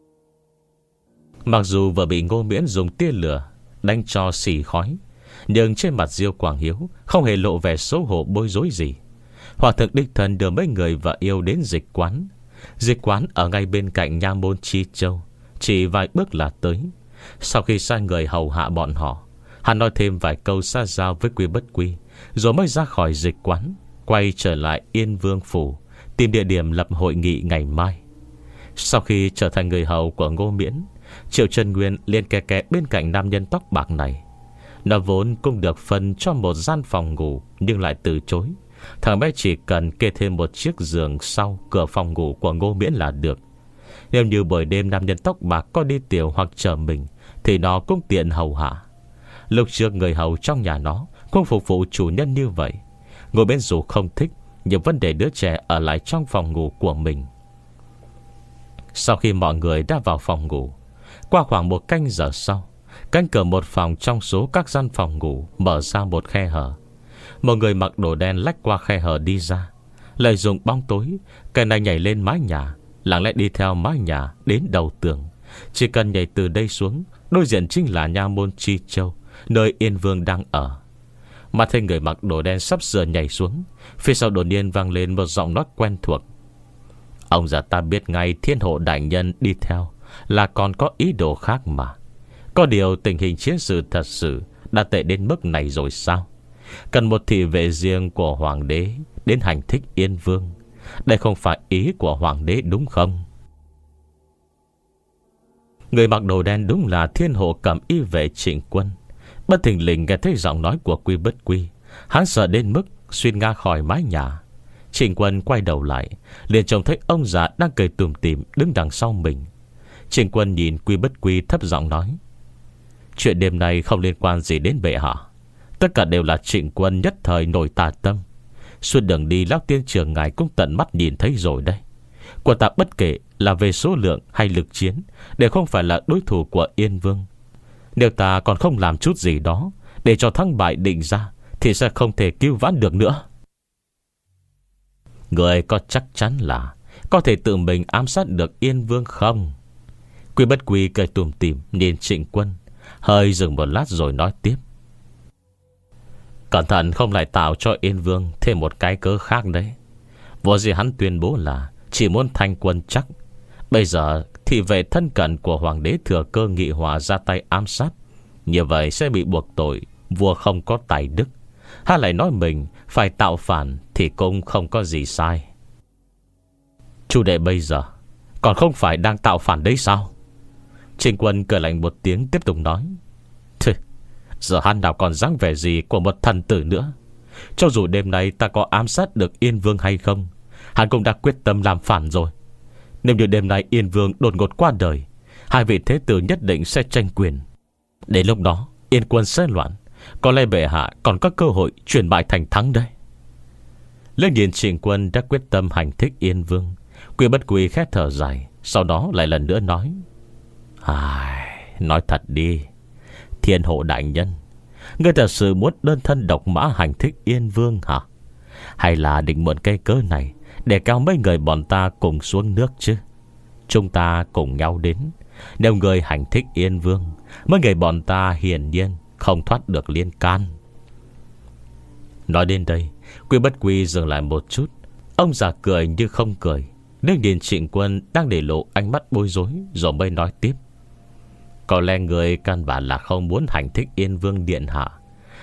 Mặc dù vừa bị Ngô Miễn dùng tia lửa đánh cho xì khói, nhưng trên mặt Diêu Quảng Hiếu không hề lộ vẻ xấu hổ bối rối gì. Hòa thượng đích thân đưa mấy người và yêu đến dịch quán. Dịch quán ở ngay bên cạnh nha môn Chi Châu, chỉ vài bước là tới. Sau khi sai người hầu hạ bọn họ, hắn nói thêm vài câu xa giao với Quy Bất Quy, rồi mới ra khỏi dịch quán, quay trở lại Yên Vương phủ, tìm địa điểm lập hội nghị ngày mai. Sau khi trở thành người hầu của Ngô Miễn, Triệu Chân Nguyên liền kè kè bên cạnh nam nhân tóc bạc này. Nó vốn cũng được phân cho một gian phòng ngủ, nhưng lại từ chối. Thằng bé chỉ cần kê thêm một chiếc giường sau cửa phòng ngủ của Ngô Miễn là được. Nếu như buổi đêm nam nhân tóc bạc có đi tiểu hoặc chờ mình, thì nó cũng tiện hầu hạ. Lúc trước người hầu trong nhà nó cũng phục vụ chủ nhân như vậy. Ngô Miễn dù không thích, nhưng vấn đề đứa trẻ ở lại trong phòng ngủ của mình. Sau khi mọi người đã vào phòng ngủ, qua khoảng một canh giờ sau, cánh cửa một phòng trong số các gian phòng ngủ mở ra một khe hở. Một người mặc đồ đen lách qua khe hở đi ra. Lợi dụng bóng tối, cái này nhảy lên mái nhà, lặng lẽ đi theo mái nhà đến đầu tường. Chỉ cần nhảy từ đây xuống, đối diện chính là nha môn Chi Châu, nơi Yên Vương đang ở. Mà thấy người mặc đồ đen sắp sửa nhảy xuống, phía sau đột nhiên vang lên một giọng nói quen thuộc. Ông già ta biết ngay Thiên Hộ đại nhân đi theo là còn có ý đồ khác mà. Có điều tình hình chiến sự thật sự đã tệ đến mức này rồi sao? Cần một thị vệ riêng của hoàng đế đến hành thích Yên Vương. Đây không phải ý của hoàng đế đúng không? Người mặc đồ đen đúng là Thiên Hộ cầm y vệ Trịnh Quân. Bất thình lình nghe thấy giọng nói của Quy Bất Quy, hắn sợ đến mức xuyên ngã khỏi mái nhà. Trịnh Quân quay đầu lại, liền trông thấy ông già đang cười tủm tỉm đứng đằng sau mình. Trịnh Quân nhìn Quy Bất Quy thấp giọng nói: chuyện đêm nay không liên quan gì đến bệ hạ. Tất cả đều là Trịnh Quân nhất thời nổi tà tâm. Suốt đường đi lão tiên trưởng ngài cũng tận mắt nhìn thấy rồi đây. Của ta bất kể là về số lượng hay lực chiến, đều không phải là đối thủ của Yên Vương. Nếu ta còn không làm chút gì đó để cho thắng bại định ra, thì sẽ không thể cứu vãn được nữa. Người có chắc chắn là có thể tự mình ám sát được Yên Vương không? Quy Bất Quy cười tủm tỉm nhìn Trịnh Quân, hơi dừng một lát rồi nói tiếp: cẩn thận không lại tạo cho Yên Vương thêm một cái cớ khác đấy. Vô gì hắn tuyên bố là chỉ muốn thanh quân chắc. Bây giờ thì về thân cận của hoàng đế thừa cơ nghị hòa ra tay ám sát, như vậy sẽ bị buộc tội vua không có tài đức. Hắn lại nói mình phải tạo phản thì cũng không có gì sai. Chu đệ bây giờ còn không phải đang tạo phản đấy sao? Trịnh Quân cười lạnh một tiếng tiếp tục nói: Thì, giờ hắn nào còn dáng vẻ gì của một thần tử nữa. Cho dù đêm nay ta có ám sát được Yên Vương hay không, hắn cũng đã quyết tâm làm phản rồi. Nếu như đêm nay Yên Vương đột ngột qua đời, hai vị thế tử nhất định sẽ tranh quyền. Đến lúc đó Yên quân sẽ loạn, có lẽ bệ hạ còn có cơ hội chuyển bại thành thắng đấy. Lên nhìn Trịnh Quân đã quyết tâm hành thích Yên Vương, Quy Bất Quy khẽ thở dài, sau đó lại lần nữa nói: Ai, nói thật đi, Thiên Hộ đại nhân, ngươi thật sự muốn đơn thân độc mã hành thích Yên Vương hả? Hay là định mượn cây cớ này để kéo mấy người bọn ta cùng xuống nước chứ? Chúng ta cùng nhau đến. Nếu người hành thích Yên Vương, mấy người bọn ta hiển nhiên không thoát được liên can. Nói đến đây, Quy Bất Quy dừng lại một chút. Ông già cười như không cười, nên nhìn Trịnh Quân đang để lộ ánh mắt bối rối, rồi mới nói tiếp: Có lẽ người căn bản là không muốn hành thích Yên Vương điện hạ.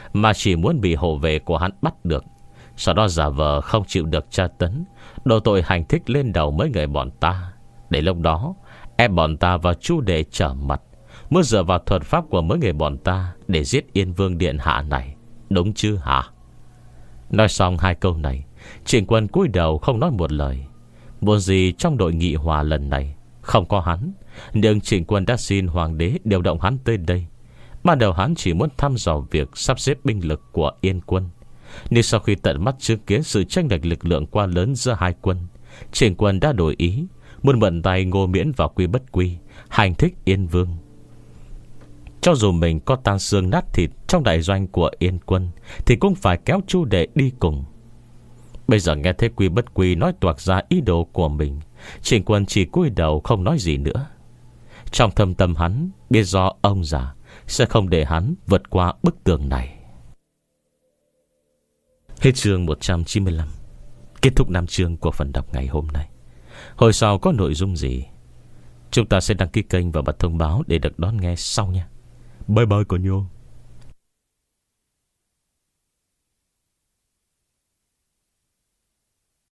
mà chỉ muốn bị hộ vệ của hắn bắt được, sau đó giả vờ không chịu được tra tấn, đổ tội hành thích lên đầu mấy người bọn ta. Để lúc đó ép bọn ta vào chu để trở mặt, muốn dựa vào thuật pháp của mấy người bọn ta để giết Yên Vương điện hạ này. Đúng chứ hả? Nói xong hai câu này, Trịnh Quân cúi đầu không nói một lời. Muốn gì trong đội nghị hòa lần này không có hắn, nhưng Trịnh Quân đã xin hoàng đế điều động hắn tới đây. Ban đầu hắn chỉ muốn thăm dò việc sắp xếp binh lực của Yên quân, nhưng sau khi tận mắt chứng kiến sự chênh lệch lực lượng quá lớn giữa hai quân, Trịnh Quân đã đổi ý, muốn mượn tay Ngô Miễn vào Quy Bất Quy, hành thích Yên Vương. Cho dù mình có tan xương nát thịt trong đại doanh của Yên quân, thì cũng phải kéo Chu Đệ đi cùng. Bây giờ nghe thấy Quy Bất Quy nói toạc ra ý đồ của mình, Trịnh Quân chỉ cúi đầu không nói gì nữa. Trong thâm tâm hắn biết do ông già sẽ không để hắn vượt qua bức tường này. Hết chương một trăm chín mươi lăm. Kết thúc năm chương của phần đọc ngày hôm nay. Hồi sau có nội dung gì, chúng ta sẽ đăng ký kênh và bật thông báo để được đón nghe sau nha. Bye bye cả nhà.